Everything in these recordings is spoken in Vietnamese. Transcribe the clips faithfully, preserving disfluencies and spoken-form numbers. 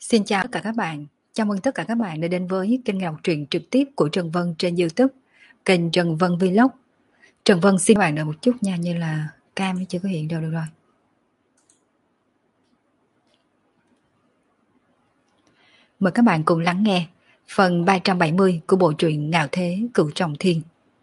Xin chào tất cả các bạn. Chào mừng tất cả các bạn đã đến với kênh đọc truyện trực tiếp của Trần Vân trên YouTube, kênh Trần Vân Vlog. Trần Vân xin các bạn đợi một chút nha, như là cam chưa có hiện đâu được rồi. Mời các bạn cùng lắng nghe phần ba trăm bảy mươi của bộ truyện Ngạo Thế Cửu Trọng Thiên.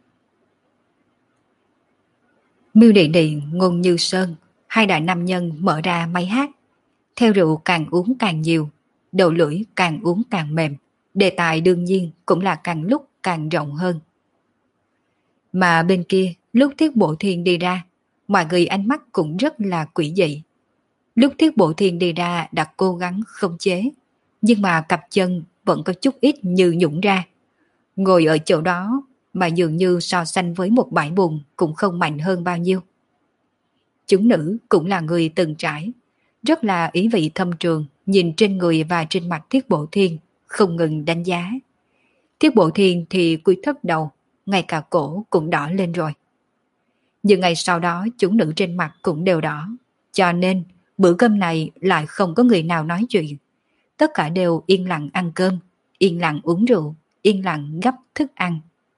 Miêu Địa Địa, Ngôn Như Sơn, hai đại nam nhân mở ra máy hát. Theo rượu càng uống càng nhiều, đầu lưỡi càng uống càng mềm, đề tài đương nhiên cũng là càng lúc càng rộng hơn. Mà bên kia, lúc Thiết Bộ Thiên đi ra, mọi người ánh mắt cũng rất là quỷ dị. Lúc Thiết Bộ Thiên đi ra đã cố gắng khống chế, nhưng mà cặp chân vẫn có chút ít như nhũng ra. Ngồi ở chỗ đó mà dường như so sánh với một bãi bùn cũng không mạnh hơn bao nhiêu. Chúng nữ cũng là người từng trải, rất là ý vị thâm trường, nhìn trên người và trên mặt Thiết Bộ Thiên, không ngừng đánh giá. Thiết Bộ Thiên thì cúi thấp đầu, ngay cả cổ cũng đỏ lên rồi. Nhưng ngày sau đó chúng nữ trên mặt cũng đều đỏ, cho nên bữa cơm này lại không có người nào nói chuyện. Tất cả đều yên lặng ăn cơm, yên lặng uống rượu, yên lặng gắp thức ăn.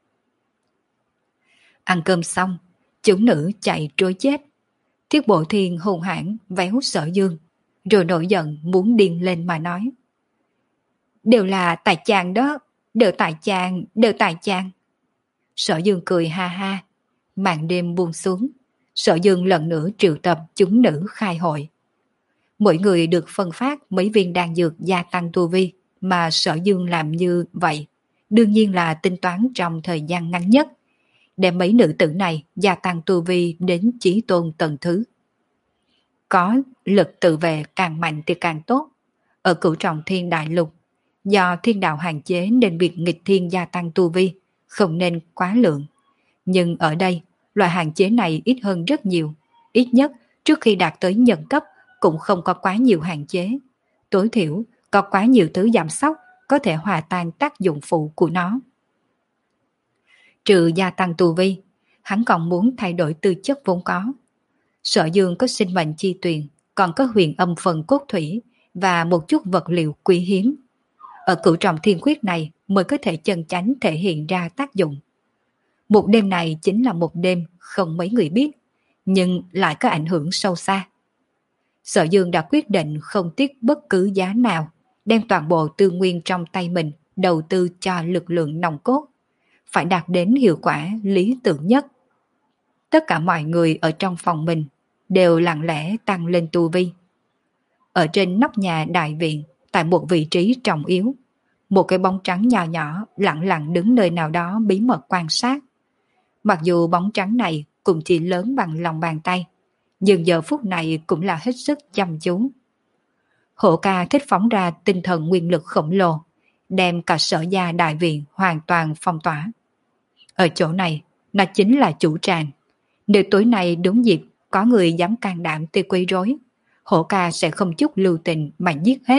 Ăn cơm xong, chúng nữ chạy trối chết. Thiết Bộ Thiên hùng hãn véo Sở Dương, rồi nổi giận muốn điên lên mà nói. Đều là tại chàng đó, đều tại chàng, đều tại chàng. Sở Dương cười ha ha, màn đêm buông xuống, Sở Dương lần nữa triệu tập chúng nữ khai hội. Mỗi người được phân phát mấy viên đan dược gia tăng tu vi, mà Sở Dương làm như vậy, đương nhiên là tính toán trong thời gian ngắn nhất, để mấy nữ tử này gia tăng tu vi đến chí tôn tầng thứ. Có lực tự vệ càng mạnh thì càng tốt. Ở Cửu Trọng Thiên Đại Lục, do thiên đạo hạn chế nên việc nghịch thiên gia tăng tu vi không nên quá lượng. Nhưng ở đây, loại hạn chế này ít hơn rất nhiều. Ít nhất, trước khi đạt tới nhân cấp cũng không có quá nhiều hạn chế. Tối thiểu, có quá nhiều thứ giảm sóc có thể hòa tan tác dụng phụ của nó. Trừ gia tăng tu vi, hắn còn muốn thay đổi tư chất vốn có. Sở Dương có sinh mệnh chi tuyền, còn có huyền âm phần cốt thủy và một chút vật liệu quý hiếm. Ở Cửu Trọng Thiên Quyết này mới có thể chân chánh thể hiện ra tác dụng. Một đêm này chính là một đêm không mấy người biết, nhưng lại có ảnh hưởng sâu xa. Sở Dương đã quyết định không tiếc bất cứ giá nào, đem toàn bộ tư nguyên trong tay mình đầu tư cho lực lượng nòng cốt, phải đạt đến hiệu quả lý tưởng nhất. Tất cả mọi người ở trong phòng mình đều lặng lẽ tăng lên tu vi. Ở trên nóc nhà đại viện, tại một vị trí trọng yếu, một cái bóng trắng nhỏ nhỏ lặng lặng đứng nơi nào đó bí mật quan sát. Mặc dù bóng trắng này cũng chỉ lớn bằng lòng bàn tay, nhưng giờ phút này cũng là hết sức chăm chú. Hổ ca thích phóng ra tinh thần nguyên lực khổng lồ, đem cả Sở gia đại viện hoàn toàn phong tỏa. Ở chỗ này, nó chính là chủ tràng. Nếu tối nay đúng dịp có người dám can đảm tới quấy rối, Hổ ca sẽ không chút lưu tình mà giết hết.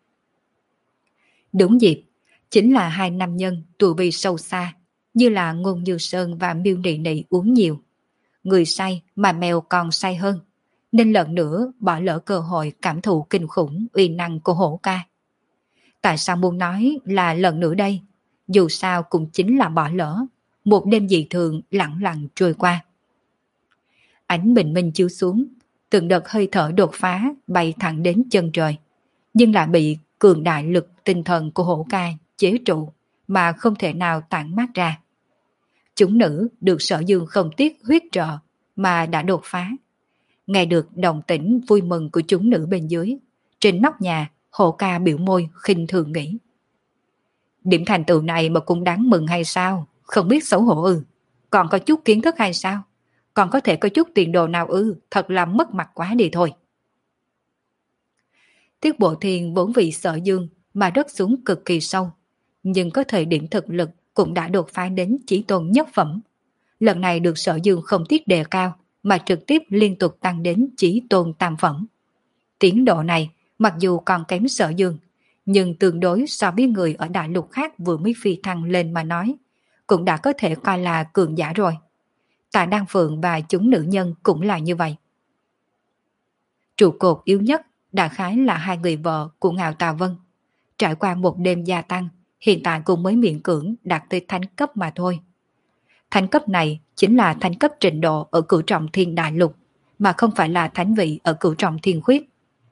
Đúng dịp, chính là hai nam nhân tu vi sâu xa, như là Ngôn Như Sơn và Miêu Nị Nị uống nhiều. Người say mà mèo còn say hơn, nên lần nữa bỏ lỡ cơ hội cảm thụ kinh khủng uy năng của Hổ ca. Tại sao muốn nói là lần nữa đây? Dù sao cũng chính là bỏ lỡ, một đêm dị thường lặng lặng trôi qua. Ánh bình minh chiếu xuống, từng đợt hơi thở đột phá bay thẳng đến chân trời, nhưng lại bị cường đại lực tinh thần của Hổ ca chế trụ mà không thể nào tản mát ra. Chúng nữ được Sở Dương không tiếc huyết trợ mà đã đột phá. Nghe được đồng tĩnh vui mừng của chúng nữ bên dưới, trên nóc nhà Hổ ca biểu môi khinh thường nghĩ. Điểm thành tựu này mà cũng đáng mừng hay sao? Không biết xấu hổ ư? Còn có chút kiến thức hay sao? Còn có thể có chút tiền đồ nào ư? Thật là mất mặt quá đi thôi. Tiết Bộ Thiên vốn vì Sở Dương mà rớt xuống cực kỳ sâu, nhưng có thời điểm thực lực cũng đã đột phá đến chỉ tôn nhất phẩm. Lần này được Sở Dương không tiếc đề cao mà trực tiếp liên tục tăng đến chỉ tôn tam phẩm. Tiến độ này mặc dù còn kém Sở Dương, nhưng tương đối so với người ở đại lục khác vừa mới phi thăng lên mà nói, cũng đã có thể coi là cường giả rồi. Tạ Đan Phượng và chúng nữ nhân cũng là như vậy. Trụ cột yếu nhất đại khái là hai người vợ của Ngạo Tà Vân, trải qua một đêm gia tăng, hiện tại cũng mới miễn cưỡng đạt tới thánh cấp mà thôi. Thánh cấp này chính là thánh cấp trình độ ở cửu trọng thiên đại lục, mà không phải là thánh vị ở cửu trọng thiên khuyết.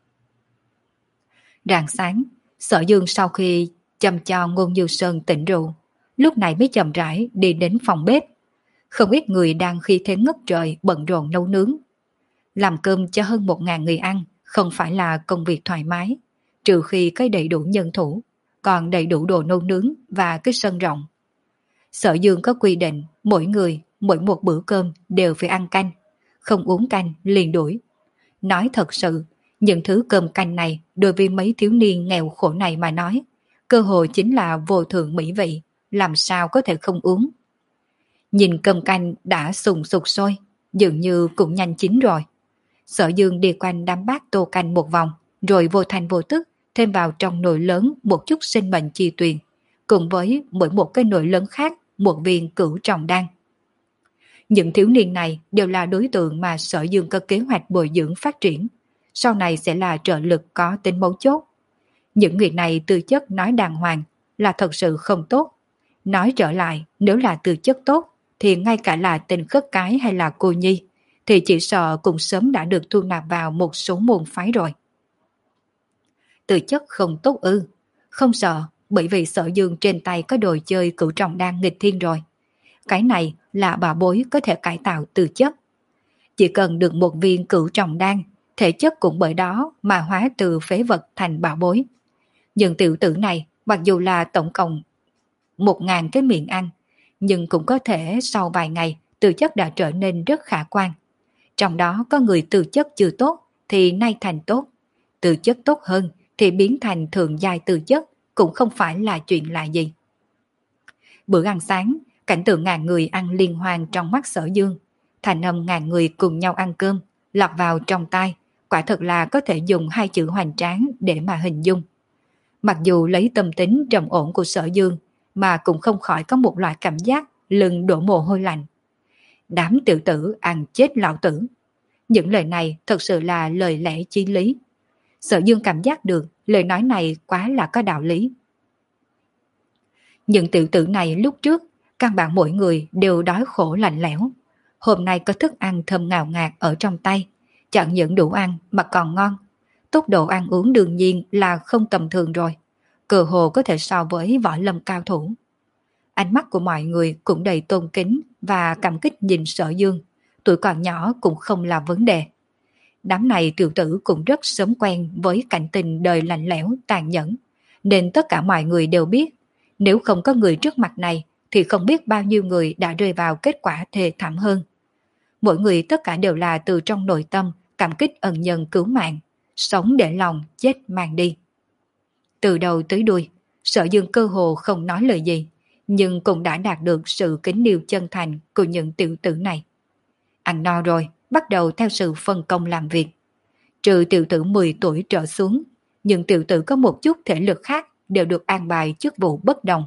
Rạng sáng, Sở Dương sau khi chăm cho Ngôn Như Sơn tỉnh rượu, lúc này mới chậm rãi đi đến phòng bếp. Không ít người đang khi thế ngất trời bận rộn nấu nướng. Làm cơm cho hơn một ngàn người ăn không phải là công việc thoải mái, trừ khi có đầy đủ nhân thủ, còn đầy đủ đồ nấu nướng và cái sân rộng. Sở Dương có quy định mỗi người, mỗi một bữa cơm đều phải ăn canh, không uống canh liền đuổi. Nói thật sự, những thứ cơm canh này đối với mấy thiếu niên nghèo khổ này mà nói, cơ hội chính là vô thượng mỹ vị, làm sao có thể không uống. Nhìn cơm canh đã sùng sục sôi, dường như cũng nhanh chín rồi. Sở Dương đi quanh đám bát tô canh một vòng, rồi vô thành vô tức thêm vào trong nồi lớn một chút sinh mệnh chi tuyền, cùng với mỗi một cái nồi lớn khác một viên cửu trọng đan. Những thiếu niên này đều là đối tượng mà Sở Dương có kế hoạch bồi dưỡng phát triển, sau này sẽ là trợ lực có tính mấu chốt. Những người này tư chất nói đàng hoàng là thật sự không tốt. Nói trở lại, nếu là tư chất tốt, thì ngay cả là tình khất cái hay là cô nhi, thì chỉ sợ cũng sớm đã được thu nạp vào một số môn phái rồi. Tư chất không tốt ư, không sợ, bởi vì Sở Dương trên tay có đồ chơi cửu trọng đan nghịch thiên rồi. Cái này là bảo bối có thể cải tạo tư chất. Chỉ cần được một viên cửu trọng đan, thể chất cũng bởi đó mà hóa từ phế vật thành bảo bối. Nhưng tiểu tử này, mặc dù là tổng cộng một ngàn cái miệng ăn, nhưng cũng có thể sau vài ngày tư chất đã trở nên rất khả quan. Trong đó có người tư chất chưa tốt thì nay thành tốt, tư chất tốt hơn thì biến thành thượng giai tư chất, cũng không phải là chuyện lạ gì. Bữa ăn sáng, cảnh tượng ngàn người ăn liên hoan trong mắt Sở Dương, thành âm ngàn người cùng nhau ăn cơm lọt vào trong tai, quả thật là có thể dùng hai chữ hoành tráng để mà hình dung. Mặc dù lấy tâm tính trầm ổn của Sở Dương, mà cũng không khỏi có một loại cảm giác lưng đổ mồ hôi lạnh. Đám tiểu tử ăn chết lão tử. Những lời này thật sự là lời lẽ chí lý. Sở Dương cảm giác được lời nói này quá là có đạo lý. Những tiểu tử này lúc trước, căn bản mỗi người đều đói khổ lạnh lẽo. Hôm nay có thức ăn thơm ngào ngạt ở trong tay, chẳng những đủ ăn mà còn ngon. Tốc độ ăn uống đương nhiên là không tầm thường rồi, cơ hồ có thể so với võ lâm cao thủ. Ánh mắt của mọi người cũng đầy tôn kính và cảm kích nhìn Sở Dương, tuổi còn nhỏ cũng không là vấn đề. Đám này tiểu tử cũng rất sớm quen với cảnh tình đời lạnh lẽo, tàn nhẫn, nên tất cả mọi người đều biết, nếu không có người trước mặt này thì không biết bao nhiêu người đã rơi vào kết quả thê thảm hơn. Mỗi người tất cả đều là từ trong nội tâm cảm kích ân nhân cứu mạng, sống để lòng, chết mang đi. Từ đầu tới đuôi, Sở Dương cơ hồ không nói lời gì, nhưng cũng đã đạt được sự kính yêu chân thành của những tiểu tử này. Ăn no rồi, bắt đầu theo sự phân công làm việc. Trừ tiểu tử mười tuổi trở xuống, những tiểu tử có một chút thể lực khác đều được an bài chức vụ bất đồng.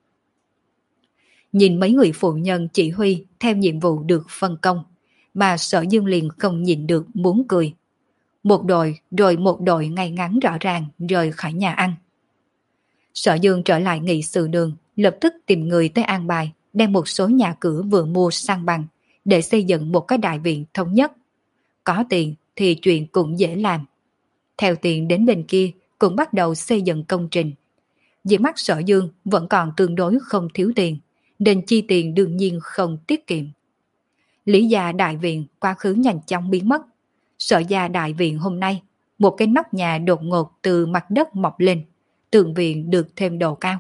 Nhìn mấy người phụ nhân chỉ huy theo nhiệm vụ được phân công, mà Sở Dương liền không nhịn được muốn cười. Một đội rồi một đội ngay ngắn rõ ràng rời khỏi nhà ăn. Sở Dương trở lại nghị sự đường, lập tức tìm người tới an bài, đem một số nhà cửa vừa mua sang bằng, để xây dựng một cái đại viện thống nhất. Có tiền thì chuyện cũng dễ làm. Theo tiền đến bên kia cũng bắt đầu xây dựng công trình. Dưới mắt Sở Dương vẫn còn tương đối không thiếu tiền, nên chi tiền đương nhiên không tiết kiệm. Lý gia đại viện quá khứ nhanh chóng biến mất. Sở gia đại viện hôm nay, một cái nóc nhà đột ngột từ mặt đất mọc lên, tường viện được thêm độ cao.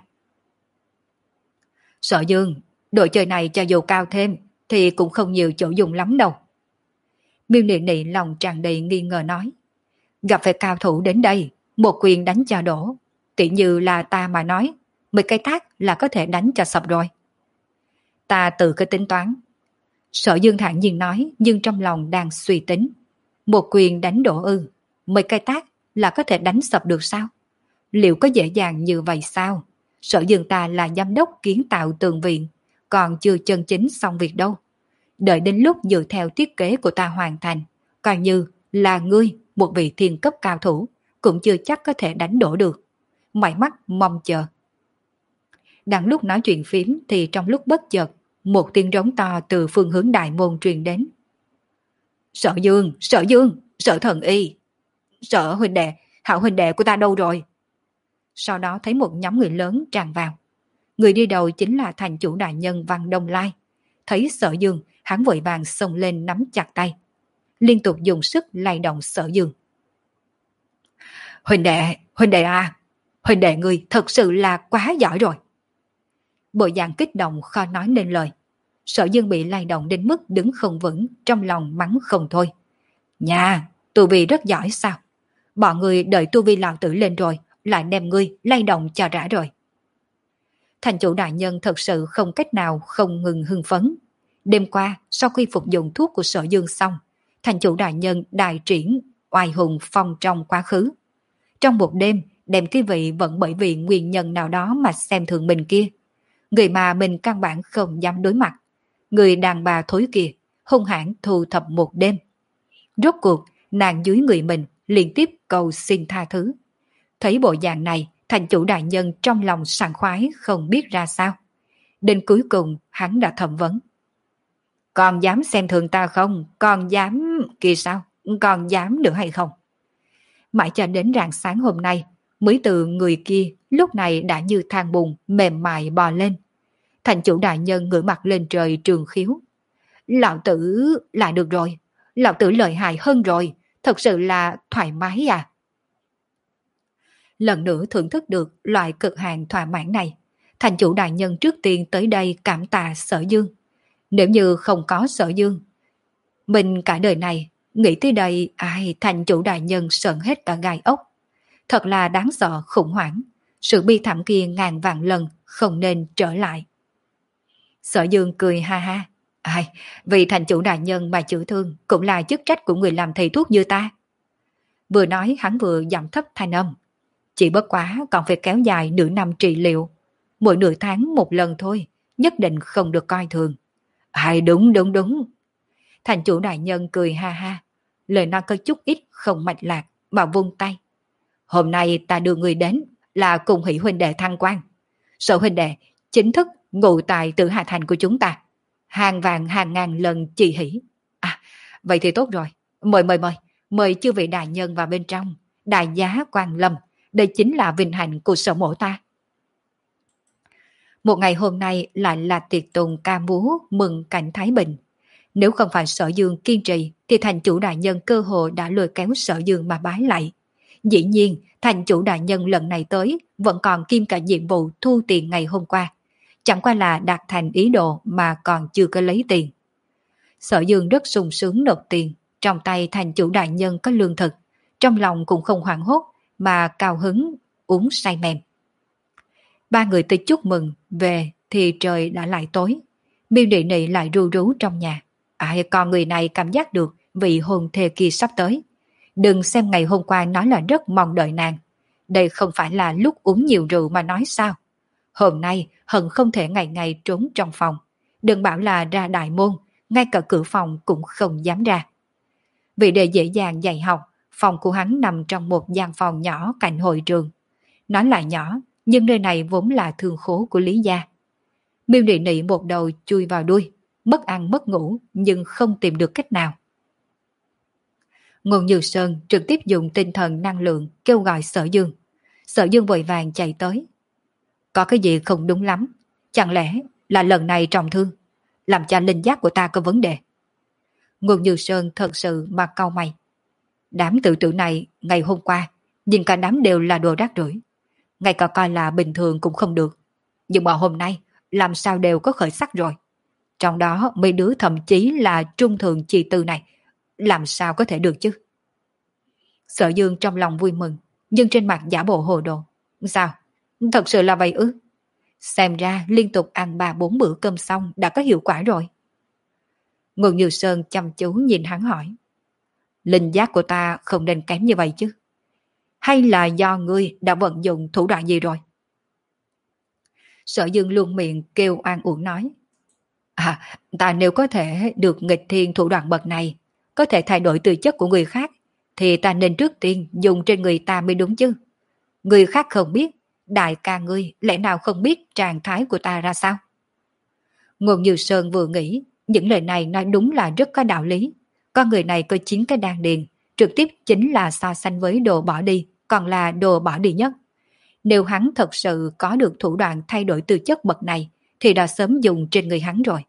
Sở Dương, đội chơi này cho dù cao thêm thì cũng không nhiều chỗ dùng lắm đâu. Miêu Nị Nị lòng tràn đầy nghi ngờ nói. Gặp phải cao thủ đến đây, một quyền đánh cho đổ. Tỷ như là ta mà nói, mười cái thác là có thể đánh cho sập rồi. Ta tự cái tính toán. Sở Dương thản nhiên nói, nhưng trong lòng đang suy tính. Một quyền đánh đổ ư, mười cái tác là có thể đánh sập được sao? Liệu có dễ dàng như vậy sao? Sở Dương ta là giám đốc kiến tạo tường viện, còn chưa chân chính xong việc đâu. Đợi đến lúc dựa theo thiết kế của ta hoàn thành, coi như là ngươi, một vị thiên cấp cao thủ, cũng chưa chắc có thể đánh đổ được. mày mắt mong chờ. Đang lúc nói chuyện phím thì trong lúc bất chợt, một tiếng rống to từ phương hướng đại môn truyền đến. Sở Dương, Sở Dương, Sở Thần Y, Sở huynh đệ, Hạo huynh đệ của ta đâu rồi? Sau đó thấy một nhóm người lớn tràn vào. Người đi đầu chính là thành chủ đại nhân Văn Đông Lai. Thấy Sở Dương, hắn vội vàng xông lên nắm chặt tay, liên tục dùng sức lay động Sở Dương. Huynh đệ, huynh đệ à, huynh đệ người thật sự là quá giỏi rồi. Bộ dạng kích động khó nói nên lời. Sở Dương bị lay động đến mức đứng không vững, trong lòng mắng không thôi. Nhà, tu vi rất giỏi sao? Bọn người đợi tu vi lão tử lên rồi, lại đem ngươi lay động cho rã rồi. Thành chủ đại nhân thật sự không cách nào không ngừng hưng phấn. Đêm qua, sau khi phục dụng thuốc của Sở Dương xong, thành chủ đại nhân đại triển oai hùng phong trong quá khứ. Trong một đêm, đem cái vị vẫn bởi vì nguyên nhân nào đó mà xem thường mình kia. Người mà mình căn bản không dám đối mặt. Người đàn bà thối kia, hung hãn thu thập một đêm. Rốt cuộc, nàng dưới người mình liên tiếp cầu xin tha thứ. Thấy bộ dạng này, thành chủ đại nhân trong lòng sảng khoái không biết ra sao. Đến cuối cùng, hắn đã thẩm vấn. Còn dám xem thường ta không? Còn dám... Kìa sao? Còn dám nữa hay không? Mãi cho đến rạng sáng hôm nay, mới từ người kia lúc này đã như than bùn mềm mại bò lên. Thành chủ đại nhân ngửa mặt lên trời trường khiếu. Lão tử là được rồi. Lão tử lợi hại hơn rồi. Thật sự là thoải mái à. Lần nữa thưởng thức được loại cực hạn thỏa mãn này. Thành chủ đại nhân trước tiên tới đây cảm tạ Sở Dương. Nếu như không có Sở Dương, mình cả đời này nghĩ tới đây ai thành chủ đại nhân sợn hết cả gai ốc. Thật là đáng sợ khủng hoảng. Sự bi thảm kia ngàn vạn lần không nên trở lại. Sở Dương cười ha ha. Ai, vì thành chủ đại nhân mà chữa thương cũng là chức trách của người làm thầy thuốc như ta. Vừa nói hắn vừa giảm thấp thanh âm. Chỉ bất quá còn phải kéo dài nửa năm trị liệu. Mỗi nửa tháng một lần thôi, nhất định không được coi thường. Ai đúng đúng đúng. Thành chủ đại nhân cười ha ha. Lời nói có chút ít không mạch lạc mà vung tay. Hôm nay ta đưa người đến là cùng hỷ huynh đệ thăng quan. Sở huynh đệ chính thức ngụ tại Tử Hà Thành của chúng ta. Hàng vàng hàng ngàn lần chỉ hỷ. À, vậy thì tốt rồi. Mời mời mời. Mời chư vị đại nhân vào bên trong. Đại giá Quan Lâm. Đây chính là vinh hạnh của sở mộ ta. Một ngày hôm nay lại là tiệc tùng ca múa mừng cảnh Thái Bình. Nếu không phải Sở Dương kiên trì thì thành chủ đại nhân cơ hội đã lôi kéo Sở Dương mà bái lại. Dĩ nhiên, thành chủ đại nhân lần này tới vẫn còn kiêm cả nhiệm vụ thu tiền ngày hôm qua. Chẳng qua là đạt thành ý đồ mà còn chưa có lấy tiền. Sở Dương rất sung sướng nộp tiền, trong tay thành chủ đại nhân có lương thực, trong lòng cũng không hoảng hốt mà cao hứng uống say mềm. Ba người tới chúc mừng, về thì trời đã lại tối. Miêu Nị Nị lại ru rú trong nhà. À, con người này cảm giác được vị hôn thê kia sắp tới. Đừng xem ngày hôm qua nói là rất mong đợi nàng. Đây không phải là lúc uống nhiều rượu mà nói sao. Hôm nay hận không thể ngày ngày trốn trong phòng. Đừng bảo là ra đại môn, ngay cả cửa phòng cũng không dám ra. Vì để dễ dàng dạy học, phòng của hắn nằm trong một gian phòng nhỏ cạnh hội trường. Nói là nhỏ, nhưng nơi này vốn là thương khố của Lý gia. Miêu Nị Nị một đầu chui vào đuôi, mất ăn mất ngủ nhưng không tìm được cách nào. Ngôn Như Sơn trực tiếp dùng tinh thần năng lượng kêu gọi Sở Dương. Sở Dương vội vàng chạy tới. Có cái gì không đúng lắm? Chẳng lẽ là lần này trọng thương, làm cho linh giác của ta có vấn đề? Ngôn Như Sơn thật sự mà cau mày. Đám tự tử này ngày hôm qua, nhìn cả đám đều là đồ rác rưởi. Ngay cả coi là bình thường cũng không được. Nhưng mà hôm nay, làm sao đều có khởi sắc rồi. Trong đó mấy đứa thậm chí là trung thường chi tư này, làm sao có thể được chứ? Sở Dương trong lòng vui mừng, nhưng trên mặt giả bộ hồ đồ. Sao? Thật sự là vậy ư? Xem ra liên tục ăn ba bốn bữa cơm xong đã có hiệu quả rồi. Ngôn Như Sơn chăm chú nhìn hắn hỏi. Linh giác của ta không nên kém như vậy chứ? Hay là do ngươi đã vận dụng thủ đoạn gì rồi? Sở Dương luôn miệng kêu oan uổng nói. À, ta nếu có thể được nghịch thiên thủ đoạn bậc này, có thể thay đổi tư chất của người khác, thì ta nên trước tiên dùng trên người ta mới đúng chứ. Người khác không biết, Đại ca ngươi lẽ nào không biết trạng thái của ta ra sao? Ngôn Như Sơn vừa nghĩ, những lời này nói đúng là rất có đạo lý. Con người này có chín cái đan điền, trực tiếp chính là so sánh với đồ bỏ đi, còn là đồ bỏ đi nhất. Nếu hắn thật sự có được thủ đoạn thay đổi tư chất bậc này, thì đã sớm dùng trên người hắn rồi.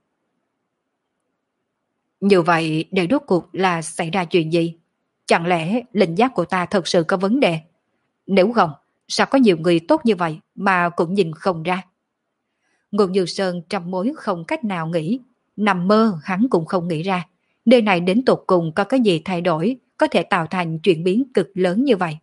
Như vậy, để rốt cuộc là xảy ra chuyện gì? Chẳng lẽ linh giác của ta thật sự có vấn đề? Nếu không, sao có nhiều người tốt như vậy mà cũng nhìn không ra? Ngôn Như Sơn trăm mối không cách nào nghĩ, nằm mơ hắn cũng không nghĩ ra. Nơi này đến tột cùng có cái gì thay đổi, có thể tạo thành chuyển biến cực lớn như vậy.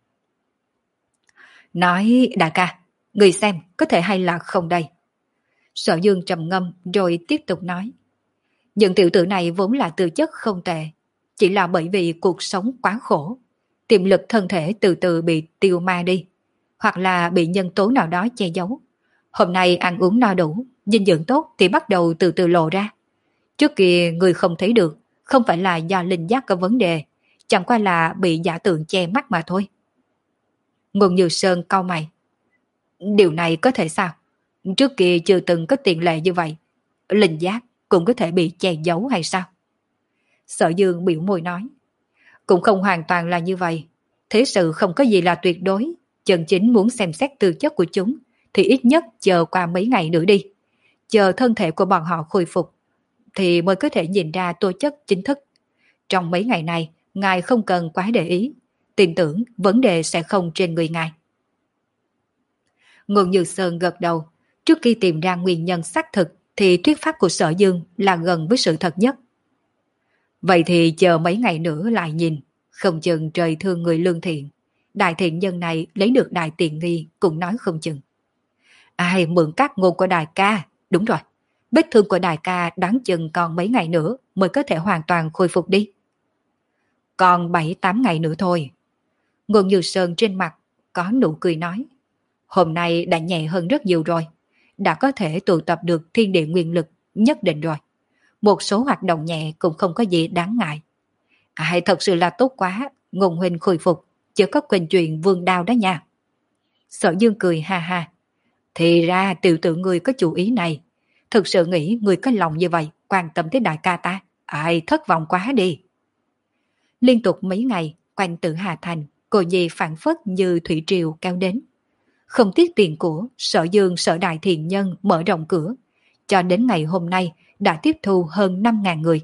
Nói đại ca, người xem có thể hay là không đây? Sở Dương trầm ngâm rồi tiếp tục nói. Những tiểu tử này vốn là tư chất không tệ, chỉ là bởi vì cuộc sống quá khổ, tiềm lực thân thể từ từ bị tiêu ma đi, hoặc là bị nhân tố nào đó che giấu. Hôm nay ăn uống no đủ, dinh dưỡng tốt thì bắt đầu từ từ lộ ra. Trước kia người không thấy được, không phải là do linh giác có vấn đề, chẳng qua là bị giả tượng che mắt mà thôi. Ngôn Như Sơn cau mày. Điều này có thể sao? Trước kia chưa từng có tiền lệ như vậy. Linh giác cũng có thể bị che giấu hay sao? Sở Dương biểu môi nói. Cũng không hoàn toàn là như vậy. Thế sự không có gì là tuyệt đối. Chân chính muốn xem xét tư chất của chúng thì ít nhất chờ qua mấy ngày nữa đi. Chờ thân thể của bọn họ khôi phục thì mới có thể nhìn ra tố chất chính thức. Trong mấy ngày này, ngài không cần quá để ý. Tin tưởng vấn đề sẽ không trên người ngài. Ngôn Như Sơn gật đầu. Trước khi tìm ra nguyên nhân xác thực thì thuyết pháp của Sở Dương là gần với sự thật nhất. Vậy thì chờ mấy ngày nữa lại nhìn, không chừng trời thương người lương thiện. Đại thiện nhân này lấy được đại tiện nghi cũng nói không chừng. Ai mượn các ngôn của đại ca, đúng rồi. Vết thương của đại ca đáng chừng còn mấy ngày nữa mới có thể hoàn toàn khôi phục đi. Còn bảy tám ngày nữa thôi. Ngôn Như Sơn trên mặt có nụ cười nói. Hôm nay đã nhẹ hơn rất nhiều rồi. Đã có thể tụ tập được thiên địa nguyên lực nhất định rồi. Một số hoạt động nhẹ cũng không có gì đáng ngại. Ai thật sự là tốt quá. Ngôn huynh khôi phục, chứ có quên chuyện vương đao đó nha. Sở Dương cười ha ha. Thì ra tiểu tử người có chủ ý này. Thực sự nghĩ người có lòng như vậy, quan tâm tới đại ca ta. Ai thất vọng quá đi. Liên tục mấy ngày, quanh Tử Hà Thành, cô nhi phản phất như thủy triều kéo đến. Không tiếc tiền của, Sở Dương Sở Đại Thiện Nhân mở rộng cửa. Cho đến ngày hôm nay đã tiếp thu hơn năm nghìn người.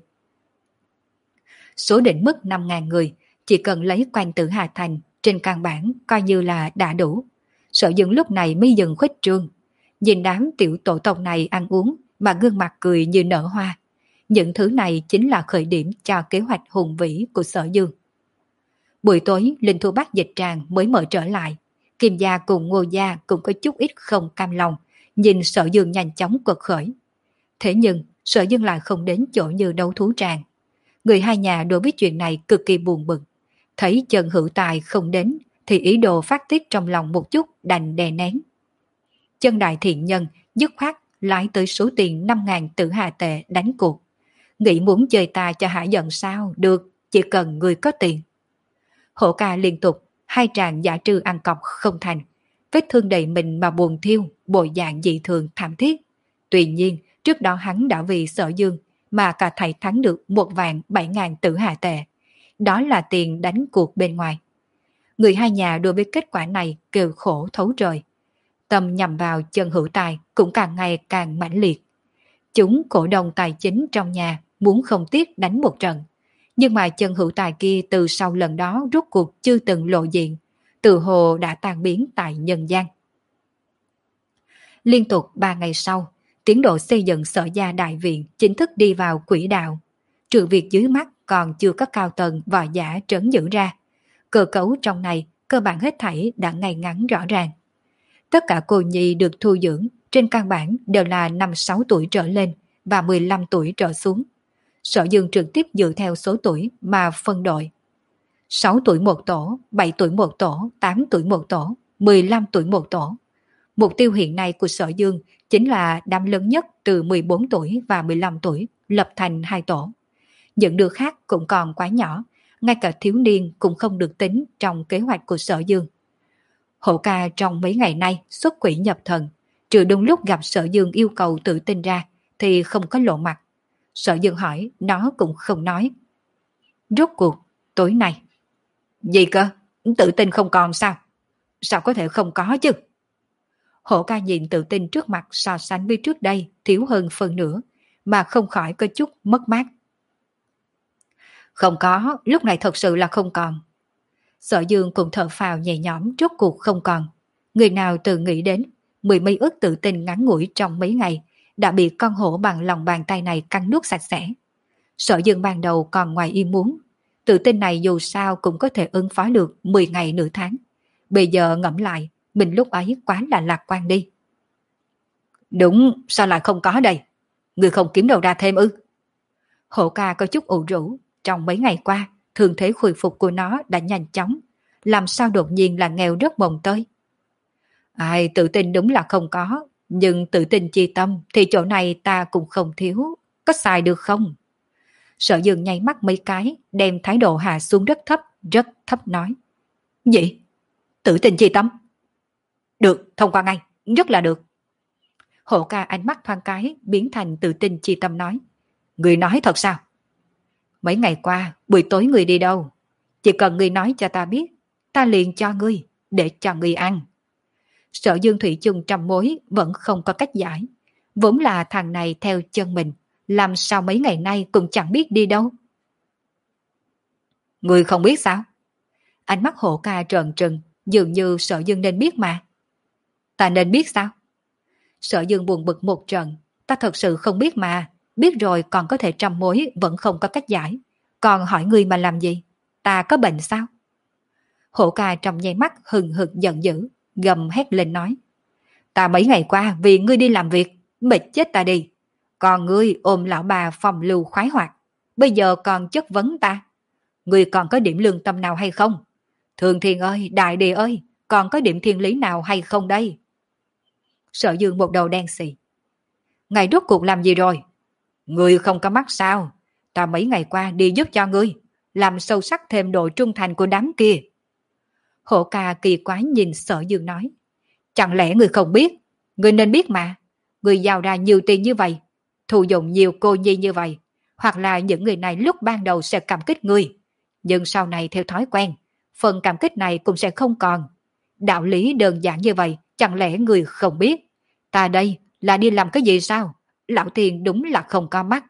Số định mức năm nghìn người, chỉ cần lấy quanh Tử Hà Thành, trên căn bản coi như là đã đủ. Sở Dương lúc này mới dừng khuếch trương. Nhìn đám tiểu tổ tộc này ăn uống mà gương mặt cười như nở hoa. Những thứ này chính là khởi điểm cho kế hoạch hùng vĩ của Sở Dương. Buổi tối, Linh Thu Bát Dịch Tràng mới mở trở lại. Kim Gia cùng Ngô Gia cũng có chút ít không cam lòng, nhìn Sở Dương nhanh chóng quật khởi. Thế nhưng, Sở Dương lại không đến chỗ như đấu thú tràng. Người hai nhà đối với chuyện này cực kỳ buồn bực. Thấy Trần Hữu Tài không đến, thì ý đồ phát tiết trong lòng một chút đành đè nén. Chân Đại Thiện Nhân dứt khoát lái tới số tiền năm nghìn Tử Hà tệ đánh cuộc. Nghĩ muốn chơi ta cho hả giận sao? Được, chỉ cần người có tiền. Hổ Ca liên tục hai tràng giả trư ăn cọc không thành, vết thương đầy mình mà buồn thiêu, bộ dạng dị thường thảm thiết. Tuy nhiên, trước đó hắn đã vì Sở Dương mà cả thầy thắng được một vạn bảy ngàn Tử Hà tệ. Đó là tiền đánh cuộc bên ngoài. Người hai nhà đối với kết quả này kêu khổ thấu trời. Tâm nhằm vào Trần Hữu Tài cũng càng ngày càng mãnh liệt. Chúng cổ đông tài chính trong nhà muốn không tiếc đánh một trận. Nhưng mà Trần Hữu Tài kia từ sau lần đó rốt cuộc chưa từng lộ diện, từ hồ đã tan biến tại nhân gian. Liên tục ba ngày sau, tiến độ xây dựng Sở Gia Đại Viện chính thức đi vào quỹ đạo. Trừ việc dưới mắt còn chưa có cao tầng và giả trấn giữ ra. Cơ cấu trong này cơ bản hết thảy đã ngay ngắn rõ ràng. Tất cả cô nhi được thu dưỡng trên căn bản đều là năm sáu tuổi trở lên và mười lăm tuổi trở xuống. Sở Dương trực tiếp dựa theo số tuổi mà phân đội. sáu tuổi một tổ, bảy tuổi một tổ, tám tuổi một tổ, mười lăm tuổi một tổ. Mục tiêu hiện nay của Sở Dương chính là đám lớn nhất từ mười bốn tuổi và mười lăm tuổi lập thành hai tổ. Những đứa khác cũng còn quá nhỏ, ngay cả thiếu niên cũng không được tính trong kế hoạch của Sở Dương. Hổ ca trong mấy ngày nay xuất quỷ nhập thần, trừ đúng lúc gặp Sở Dương yêu cầu tự tin ra thì không có lộ mặt. Sở Dương hỏi, nó cũng không nói. Rốt cuộc, tối nay. Gì cơ? Tự tin không còn sao? Sao có thể không có chứ? Hổ ca nhìn tự tin trước mặt so sánh với trước đây thiếu hơn phần nửa, mà không khỏi có chút mất mát. Không có, lúc này thật sự là không còn. Sở Dương cũng thở phào nhẹ nhõm, rốt cuộc không còn. Người nào tự nghĩ đến, mười mấy ức tự tin ngắn ngủi trong mấy ngày, đã bị con hổ bằng lòng bàn tay này cắn nuốt sạch sẽ. Sở Dương ban đầu còn ngoài ý muốn, tự tin này dù sao cũng có thể ứng phó được mười ngày nửa tháng. Bây giờ ngẫm lại, mình lúc ấy quá là lạc quan đi. Đúng, sao lại không có đây? Người không kiếm đâu ra thêm ư? Hổ ca có chút ủ rũ, trong mấy ngày qua, thương thế khôi phục của nó đã nhanh chóng, làm sao đột nhiên là nghèo rất mồng tơi. Ai, tự tin đúng là không có, nhưng tự tin chi tâm thì chỗ này ta cũng không thiếu, có xài được không? Sở Dương nháy mắt mấy cái, đem thái độ hạ xuống rất thấp, rất thấp nói. Gì? Tự tin chi tâm? Được, thông qua ngay, rất là được. Hổ ca ánh mắt thoáng cái, biến thành tự tin chi tâm nói. Người nói thật sao? Mấy ngày qua, buổi tối người đi đâu? Chỉ cần người nói cho ta biết, ta liền cho ngươi, để cho ngươi ăn. Sở Dương thủy chung trăm mối vẫn không có cách giải. Vốn là thằng này theo chân mình, làm sao mấy ngày nay cũng chẳng biết đi đâu. Người không biết sao? Ánh mắt hổ ca trợn trừng, dường như Sở Dương nên biết mà. Ta nên biết sao? Sở Dương buồn bực một trận, ta thật sự không biết mà, biết rồi còn có thể trăm mối vẫn không có cách giải. Còn hỏi ngươi mà làm gì? Ta có bệnh sao? Hổ ca trong nháy mắt hừng hực giận dữ, gầm hét lên nói. Ta mấy ngày qua vì ngươi đi làm việc, mệt chết ta đi. Còn ngươi ôm lão bà phòng lưu khoái hoạt, bây giờ còn chất vấn ta. Ngươi còn có điểm lương tâm nào hay không? Thường Thiên ơi, Đại Địa ơi, còn có điểm thiên lý nào hay không đây? Sở Dương một đầu đen xì. Ngày rốt cuộc làm gì rồi? Ngươi không có mắt sao? Ta mấy ngày qua đi giúp cho ngươi, làm sâu sắc thêm độ trung thành của đám kia. Hổ ca kỳ quái nhìn Sở Dương nói. Chẳng lẽ ngươi không biết? Ngươi nên biết mà. Ngươi giao ra nhiều tiền như vậy, thụ dụng nhiều cô nhi như vậy, hoặc là những người này lúc ban đầu sẽ cảm kích ngươi, nhưng sau này theo thói quen, phần cảm kích này cũng sẽ không còn. Đạo lý đơn giản như vậy, chẳng lẽ ngươi không biết? Ta đây là đi làm cái gì sao? Lão tiền đúng là không có mắt.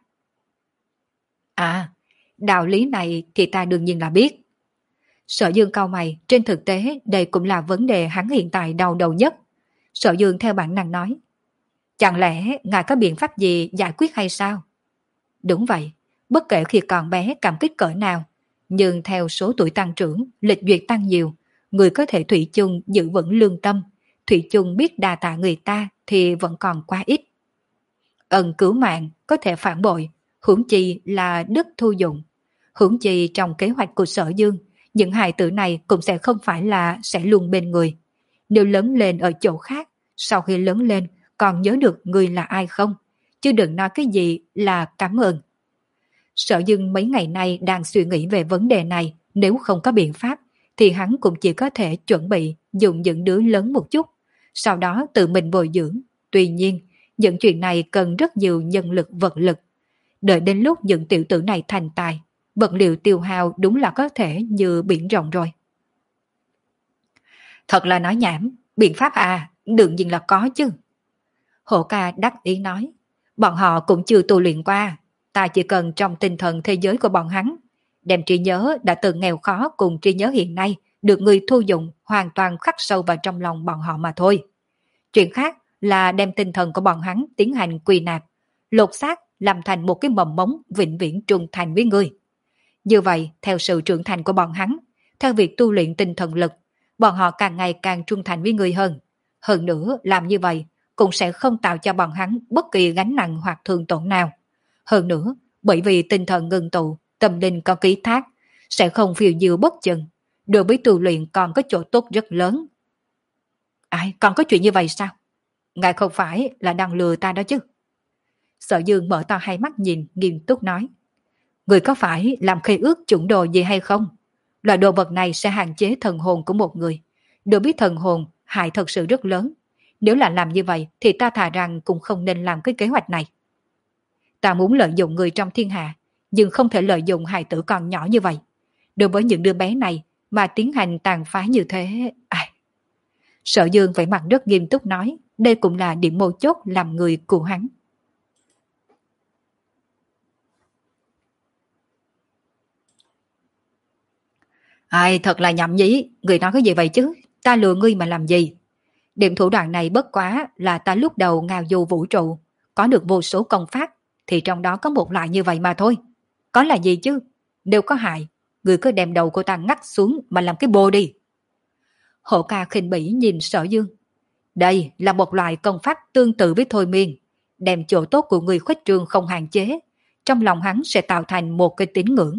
À, đạo lý này thì ta đương nhiên là biết. Sở Dương cau mày, trên thực tế đây cũng là vấn đề hắn hiện tại đau đầu nhất. Sở Dương theo bản năng nói. Chẳng lẽ ngài có biện pháp gì giải quyết hay sao? Đúng vậy, bất kể khi còn bé cảm kích cỡ nào, nhưng theo số tuổi tăng trưởng, lịch duyệt tăng nhiều, người có thể thủy chung giữ vững lương tâm, thủy chung biết đà tạ người ta thì vẫn còn quá ít. Ân cứu mạng có thể phản bội, huống chi là đức thu dụng. Huống chi trong kế hoạch của Sở Dương, những hài tử này cũng sẽ không phải là sẽ luôn bên người. Nếu lớn lên ở chỗ khác, sau khi lớn lên còn nhớ được người là ai không? Chứ đừng nói cái gì là cảm ơn. Sở Dương mấy ngày nay đang suy nghĩ về vấn đề này, nếu không có biện pháp thì hắn cũng chỉ có thể chuẩn bị dùng những đứa lớn một chút, sau đó tự mình bồi dưỡng. Tuy nhiên, những chuyện này cần rất nhiều nhân lực vật lực. Đợi đến lúc những tiểu tử này thành tài, vật liệu tiêu hao đúng là có thể như biển rộng rồi. Thật là nói nhảm, biện pháp à, đương nhiên là có chứ. Hổ ca đắc ý nói, bọn họ cũng chưa tu luyện qua, ta chỉ cần trong tinh thần thế giới của bọn hắn, đem trí nhớ đã từng nghèo khó cùng trí nhớ hiện nay được người thu dụng hoàn toàn khắc sâu vào trong lòng bọn họ mà thôi. Chuyện khác là đem tinh thần của bọn hắn tiến hành quy nạp, lột xác làm thành một cái mầm mống vĩnh viễn trung thành với người. Như vậy, theo sự trưởng thành của bọn hắn, theo việc tu luyện tinh thần lực, bọn họ càng ngày càng trung thành với người hơn. Hơn nữa, làm như vậy cũng sẽ không tạo cho bọn hắn bất kỳ gánh nặng hoặc thương tổn nào. Hơn nữa, bởi vì tinh thần ngưng tụ, tâm linh có ký thác, sẽ không phiêu diêu bất chừng. Đối với tu luyện còn có chỗ tốt rất lớn. Ai, còn có chuyện như vậy sao? Ngài không phải là đang lừa ta đó chứ? Sở Dương mở to hai mắt nhìn, nghiêm túc nói. Người có phải làm khế ước chủng đồ gì hay không? Loại đồ vật này sẽ hạn chế thần hồn của một người. Đối với thần hồn, hại thật sự rất lớn. Nếu là làm như vậy thì ta thà rằng cũng không nên làm cái kế hoạch này. Ta muốn lợi dụng người trong thiên hạ, nhưng không thể lợi dụng hài tử còn nhỏ như vậy. Đối với những đứa bé này mà tiến hành tàn phá như thế... À. Sở Dương vẻ mặt rất nghiêm túc nói, đây cũng là điểm mấu chốt làm người của hắn. Ai thật là nhậm nhí, người nói cái gì vậy chứ, ta lừa ngươi mà làm gì? Điểm thủ đoạn này bất quá là ta lúc đầu ngao du vũ trụ, có được vô số công pháp, thì trong đó có một loại như vậy mà thôi. Có là gì chứ? Nếu có hại, người cứ đem đầu của ta ngắt xuống mà làm cái bô đi. Hổ ca khinh bỉ nhìn Sở Dương. Đây là một loại công pháp tương tự với thôi miên, đem chỗ tốt của người khuếch trương không hạn chế, trong lòng hắn sẽ tạo thành một cái tín ngưỡng.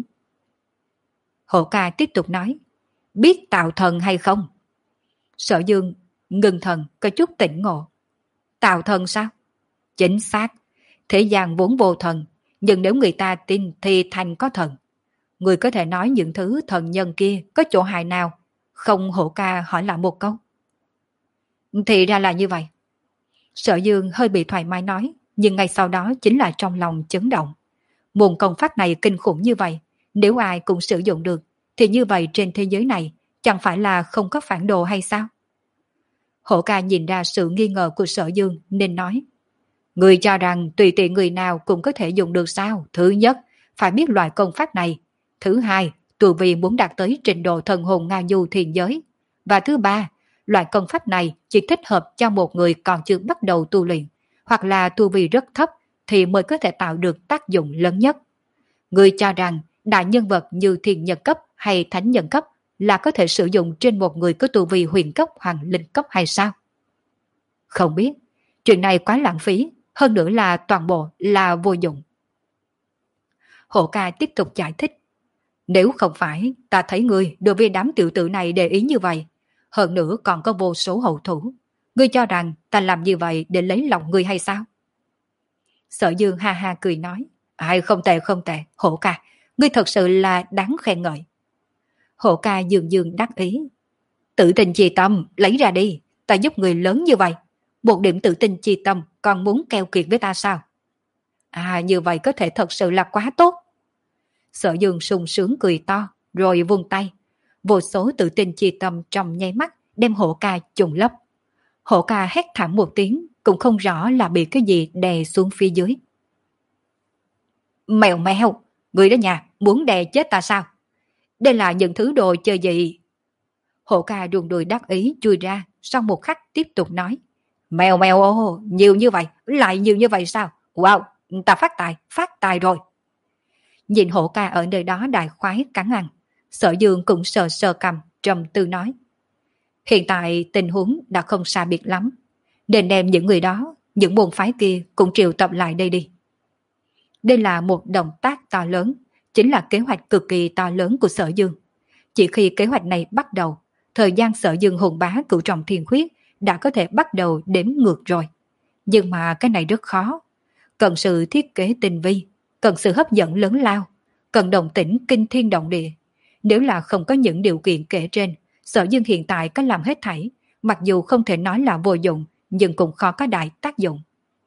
Hổ ca tiếp tục nói, biết tạo thần hay không? Sở Dương ngưng thần có chút tỉnh ngộ. Tạo thần sao? Chính xác, thế gian vốn vô thần, nhưng nếu người ta tin thì thành có thần. Người có thể nói những thứ thần nhân kia có chỗ hại nào? Không. Hổ ca hỏi lại một câu. Thì ra là như vậy. Sở Dương hơi bị thoải mái nói, nhưng ngay sau đó chính là trong lòng chấn động. Môn công pháp này kinh khủng như vậy, nếu ai cũng sử dụng được, thì như vậy trên thế giới này chẳng phải là không có phản đồ hay sao? Hổ ca nhìn ra sự nghi ngờ của Sở Dương nên nói, người cho rằng tùy tiện người nào cũng có thể dùng được sao? Thứ nhất, phải biết loại công pháp này. Thứ hai, tu vi muốn đạt tới trình độ thần hồn ngao du thiền giới. Và thứ ba, loại công pháp này chỉ thích hợp cho một người còn chưa bắt đầu tu luyện, hoặc là tu vi rất thấp thì mới có thể tạo được tác dụng lớn nhất. Người cho rằng đại nhân vật như thiền nhân cấp hay thánh nhân cấp là có thể sử dụng trên một người có tu vi huyền cấp hoặc linh cấp hay sao? Không biết, chuyện này quá lãng phí, hơn nữa là toàn bộ là vô dụng. Hổ ca tiếp tục giải thích. Nếu không phải ta thấy người đối với đám tiểu tử này để ý như vậy, hơn nữa còn có vô số hậu thủ, ngươi cho rằng ta làm như vậy để lấy lòng ngươi hay sao? Sở Dương ha ha cười nói, ai không tệ không tệ, Hổ ca, ngươi thật sự là đáng khen ngợi. Hổ ca dường dường đắc ý. Tự tin chi tâm, lấy ra đi, ta giúp người lớn như vậy. Một điểm tự tin chi tâm còn muốn keo kiệt với ta sao? À, như vậy có thể thật sự là quá tốt. Sở Dương sung sướng cười to, rồi vung tay. Vô số tự tin chi tâm trong nháy mắt đem Hổ ca trùng lấp. Hổ ca hét thảm một tiếng, cũng không rõ là bị cái gì đè xuống phía dưới. Mèo mèo, người đó nhà muốn đè chết ta sao? Đây là những thứ đồ chơi gì? Hổ ca đùn đùi đắc ý chui ra, sau một khắc tiếp tục nói. Mèo mèo ô, nhiều như vậy, lại nhiều như vậy sao? Wow, ta phát tài, phát tài rồi. Nhìn Hổ ca ở nơi đó đại khoái cắn ăn, Sở Dương cũng sờ sờ cầm, trầm tư nói. Hiện tại tình huống đã không xa biệt lắm, nên đem những người đó, những môn phái kia cũng triệu tập lại đây đi. Đây là một động tác to lớn, chính là kế hoạch cực kỳ to lớn của Sở Dương. Chỉ khi kế hoạch này bắt đầu, thời gian Sở Dương hùng bá cửu trọng thiên khuyết đã có thể bắt đầu đếm ngược rồi. Nhưng mà cái này rất khó, cần sự thiết kế tinh vi, cần sự hấp dẫn lớn lao, cần đồng tĩnh kinh thiên động địa. Nếu là không có những điều kiện kể trên, Sở Dương hiện tại có làm hết thảy, mặc dù không thể nói là vô dụng, nhưng cũng khó có đại tác dụng.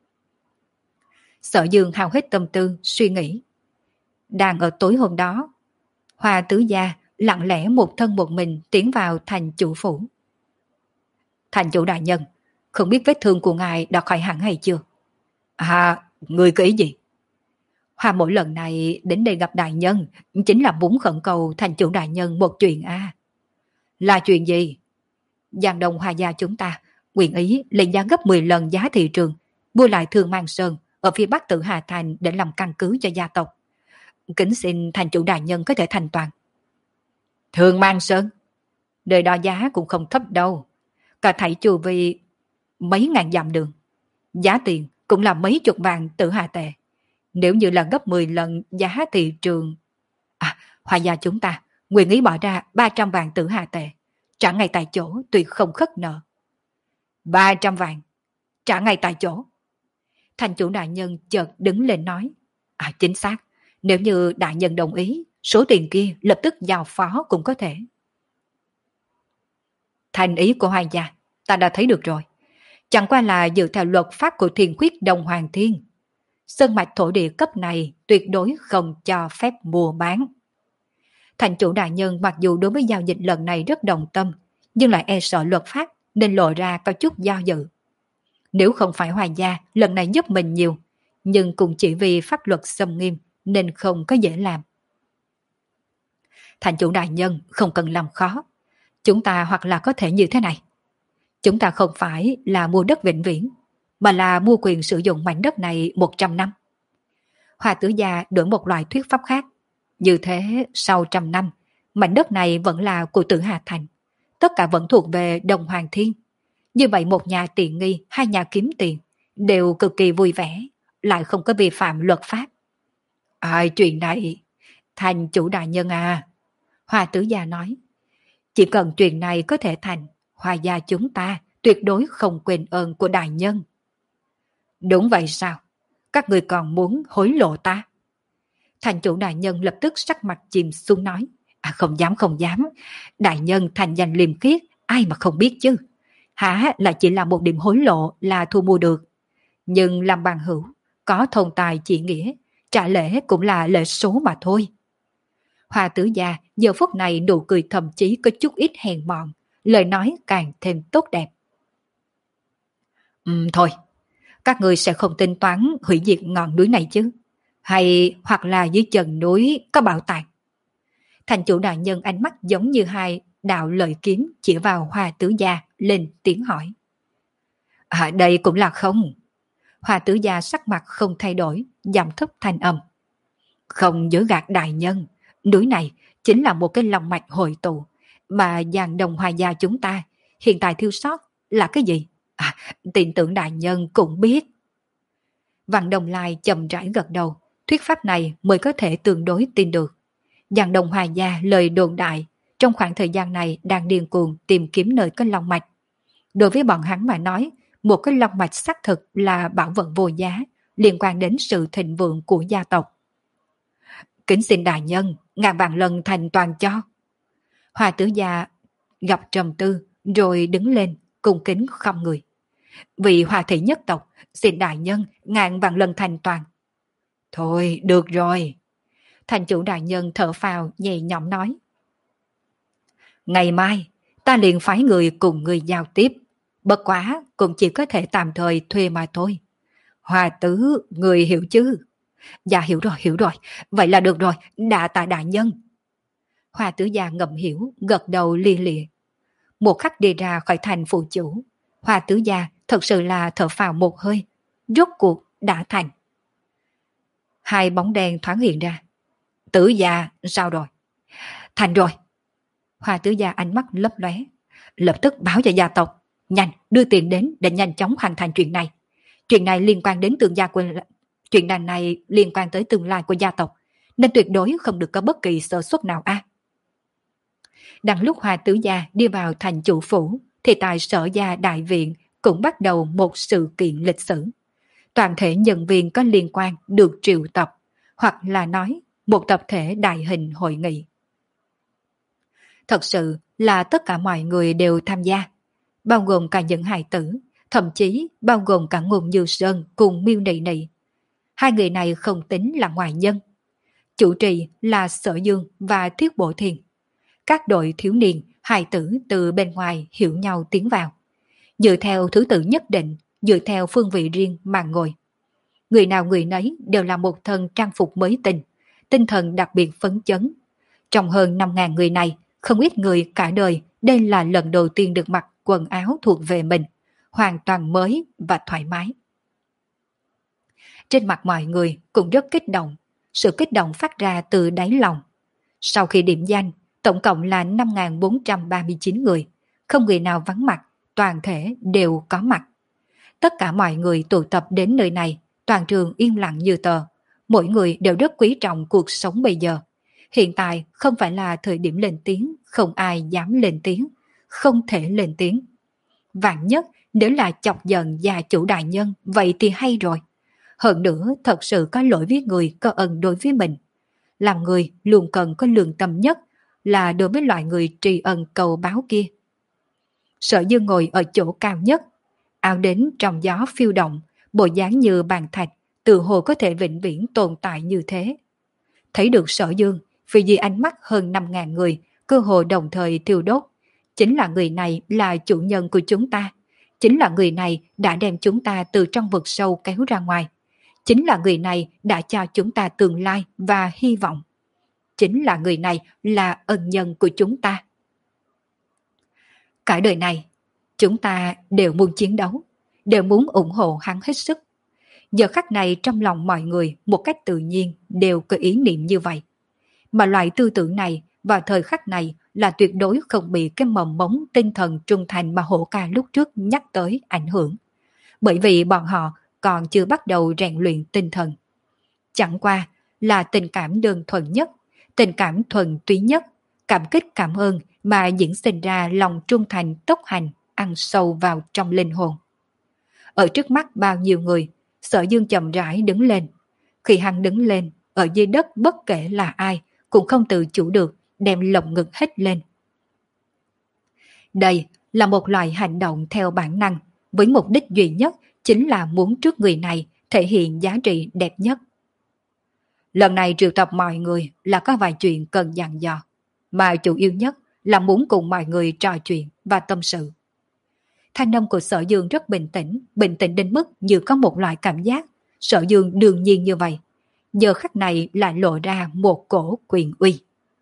Sở Dương hao hết tâm tư, suy nghĩ. Đang ở tối hôm đó, Hoa tứ gia lặng lẽ một thân một mình tiến vào thành chủ phủ. Thành chủ đại nhân, không biết vết thương của ngài đã khỏi hẳn hay chưa? À, người có ý gì? Hoa mỗi lần này đến đây gặp đại nhân, chính là muốn khẩn cầu thành chủ đại nhân một chuyện à. Là chuyện gì? Giang Đông Hoa gia chúng ta nguyện ý lên giá gấp mười lần giá thị trường, mua lại Thương Mang Sơn ở phía bắc Tử Hà Thành để làm căn cứ cho gia tộc. Kính xin thành chủ đại nhân có thể thành toàn. Thương Mang Sơn? Đời đó giá cũng không thấp đâu. Cả thảy chu vi mấy ngàn dặm đường. Giá tiền cũng là mấy chục vạn Tử Hà tệ. Nếu như là gấp mười lần giá thị trường... À, Hoa gia chúng ta nguyện ý bỏ ra ba trăm vạn Tử Hà tệ, trả ngay tại chỗ tuyệt không khất nợ. ba trăm vạn, trả ngay tại chỗ. Thành chủ đại nhân chợt đứng lên nói. À, chính xác, nếu như đại nhân đồng ý, số tiền kia lập tức giao phó cũng có thể. Thành ý của Hoàng gia, ta đã thấy được rồi. Chẳng qua là dựa theo luật pháp của Thiên Khuyết Đồng Hoàng Thiên. Sơn mạch thổ địa cấp này tuyệt đối không cho phép mua bán. Thành chủ đại nhân mặc dù đối với giao dịch lần này rất đồng tâm, nhưng lại e sợ luật pháp nên lộ ra có chút do dự. Nếu không phải Hoàng gia lần này giúp mình nhiều, nhưng cũng chỉ vì pháp luật xâm nghiêm nên không có dễ làm. Thành chủ đại nhân không cần làm khó. Chúng ta hoặc là có thể như thế này. Chúng ta không phải là mua đất vĩnh viễn, mà là mua quyền sử dụng mảnh đất này một trăm năm. Hoa tử gia đổi một loại thuyết pháp khác. Như thế sau trăm năm, mảnh đất này vẫn là của Tử Hà Thành. Tất cả vẫn thuộc về Đồng Hoàng Thiên. Như vậy một nhà tiện nghi, hai nhà kiếm tiền, đều cực kỳ vui vẻ, lại không có vi phạm luật pháp. Ai chuyện này, thành chủ đại nhân à. Hoa tử gia nói, chỉ cần chuyện này có thể thành, Hoa gia chúng ta tuyệt đối không quên ơn của đại nhân. Đúng vậy sao? Các người còn muốn hối lộ ta? Thành chủ đại nhân lập tức sắc mặt chìm xuống nói, à không dám không dám, đại nhân thành danh liêm khiết, ai mà không biết chứ. Hả là chỉ là một điểm hối lộ là thu mua được. Nhưng làm bằng hữu, có thông tài chỉ nghĩa, trả lễ cũng là lễ số mà thôi. Hoa tử gia giờ phút này nụ cười thậm chí có chút ít hèn mọn, lời nói càng thêm tốt đẹp. Ừm thôi, các người sẽ không tính toán hủy diệt ngọn núi này chứ? Hay hoặc là dưới chân núi có bảo tàng? Thành chủ đại nhân ánh mắt giống như hai đạo lợi kiếm chỉ vào Hoa tử gia lên tiếng hỏi. À đây cũng là không. Hoa tử gia sắc mặt không thay đổi, giảm thấp thanh âm. Không dối gạt đại nhân, núi này chính là một cái lòng mạch hội tụ, mà dàn đồng Hoa gia chúng ta hiện tại thiếu sót là cái gì? À, tin tưởng đại nhân cũng biết. Văn Đồng Lai chậm rãi gật đầu, thuyết pháp này mới có thể tương đối tin được. Dàn đồng Hoa gia lời đồn đại, trong khoảng thời gian này đang điên cuồng tìm kiếm nơi có long mạch. Đối với bọn hắn mà nói, một cái long mạch xác thực là bảo vật vô giá, liên quan đến sự thịnh vượng của gia tộc. Kính xin đại nhân, ngàn vạn lần thành toàn cho. Hoa tử gia gặp trầm tư, rồi đứng lên, cung kính không người. Vì Hoa thị nhất tộc, xin đại nhân ngàn vạn lần thành toàn. Thôi, được rồi. Thành chủ đại nhân thở phào nhẹ nhõm nói. Ngày mai, ta liền phái người cùng người giao tiếp. Bất quá, cũng chỉ có thể tạm thời thuê mà thôi. Hoa tứ, người hiểu chứ? Dạ hiểu rồi, hiểu rồi. Vậy là được rồi, đa tạ đại nhân. Hoa tử gia ngầm hiểu, gật đầu lia lịa. Một khắc đi ra khỏi thành phụ chủ, Hoa tử gia thật sự là thở phào một hơi. Rốt cuộc đã thành. Hai bóng đen thoáng hiện ra. Tử gia, sao rồi? Thành rồi. Hoa tử gia ánh mắt lấp lóe, lập tức báo cho gia tộc. Nhanh, đưa tiền đến để nhanh chóng hoàn thành chuyện này. Chuyện này liên quan đến tương gia của... Chuyện này, này liên quan tới tương lai của gia tộc, nên tuyệt đối không được có bất kỳ sơ suất nào a. À. Đang lúc Hoa tử gia đi vào thành chủ phủ, thì tại sở gia đại viện cũng bắt đầu một sự kiện lịch sử. Toàn thể nhân viên có liên quan được triệu tập, hoặc là nói một tập thể đại hình hội nghị. Thật sự là tất cả mọi người đều tham gia, bao gồm cả những hài tử, thậm chí bao gồm cả Ngôn Như Sơn cùng Miêu Nị Nị. Hai người này không tính là ngoại nhân. Chủ trì là Sở Dương và Thiết Bộ Thiền. Các đội thiếu niên, hài tử từ bên ngoài hiểu nhau tiến vào. Dựa theo thứ tự nhất định, dựa theo phương vị riêng mà ngồi. Người nào người nấy đều là một thân trang phục mới tinh, tinh thần đặc biệt phấn chấn. Trong hơn năm nghìn người này, không ít người cả đời đây là lần đầu tiên được mặc quần áo thuộc về mình, hoàn toàn mới và thoải mái. Trên mặt mọi người cũng rất kích động, sự kích động phát ra từ đáy lòng. Sau khi điểm danh, tổng cộng là năm nghìn bốn trăm ba mươi chín người, không người nào vắng mặt, toàn thể đều có mặt. Tất cả mọi người tụ tập đến nơi này, toàn trường yên lặng như tờ, mỗi người đều rất quý trọng cuộc sống bây giờ. Hiện tại không phải là thời điểm lên tiếng, không ai dám lên tiếng, không thể lên tiếng. Vạn nhất nếu là chọc giận gia chủ đại nhân, vậy thì hay rồi. Hơn nữa thật sự có lỗi với người có ân đối với mình. Làm người luôn cần có lương tâm nhất là đối với loại người tri ân cầu báo kia. Sở Dương ngồi ở chỗ cao nhất, áo đến trong gió phiêu động, bộ dáng như bàn thạch, tự hồ có thể vĩnh viễn tồn tại như thế. Thấy được Sở Dương, vì vì ánh mắt hơn năm ngàn người, cơ hồ đồng thời thiêu đốt. Chính là người này là chủ nhân của chúng ta. Chính là người này đã đem chúng ta từ trong vực sâu kéo ra ngoài. Chính là người này đã cho chúng ta tương lai và hy vọng. Chính là người này là ân nhân của chúng ta. Cả đời này, chúng ta đều muốn chiến đấu, đều muốn ủng hộ hắn hết sức. Giờ khắc này trong lòng mọi người một cách tự nhiên đều có ý niệm như vậy. Mà loại tư tưởng này vào thời khắc này là tuyệt đối không bị cái mầm mống tinh thần trung thành mà Hổ Ca lúc trước nhắc tới ảnh hưởng. Bởi vì bọn họ còn chưa bắt đầu rèn luyện tinh thần. Chẳng qua là tình cảm đơn thuần nhất, tình cảm thuần túy nhất, cảm kích cảm ơn mà diễn sinh ra lòng trung thành tốc hành ăn sâu vào trong linh hồn. Ở trước mắt bao nhiêu người, Sở Dương chậm rãi đứng lên. Khi hắn đứng lên, ở dưới đất bất kể là ai cũng không tự chủ được đem lồng ngực hết lên. Đây là một loại hành động theo bản năng, với mục đích duy nhất chính là muốn trước người này thể hiện giá trị đẹp nhất. Lần này triệu tập mọi người là có vài chuyện cần dặn dò, mà chủ yếu nhất là muốn cùng mọi người trò chuyện và tâm sự. Thanh âm của Sở Dương rất bình tĩnh, bình tĩnh đến mức như có một loại cảm giác Sở Dương đương nhiên như vậy. Giờ khắc này lại lộ ra một cổ quyền uy.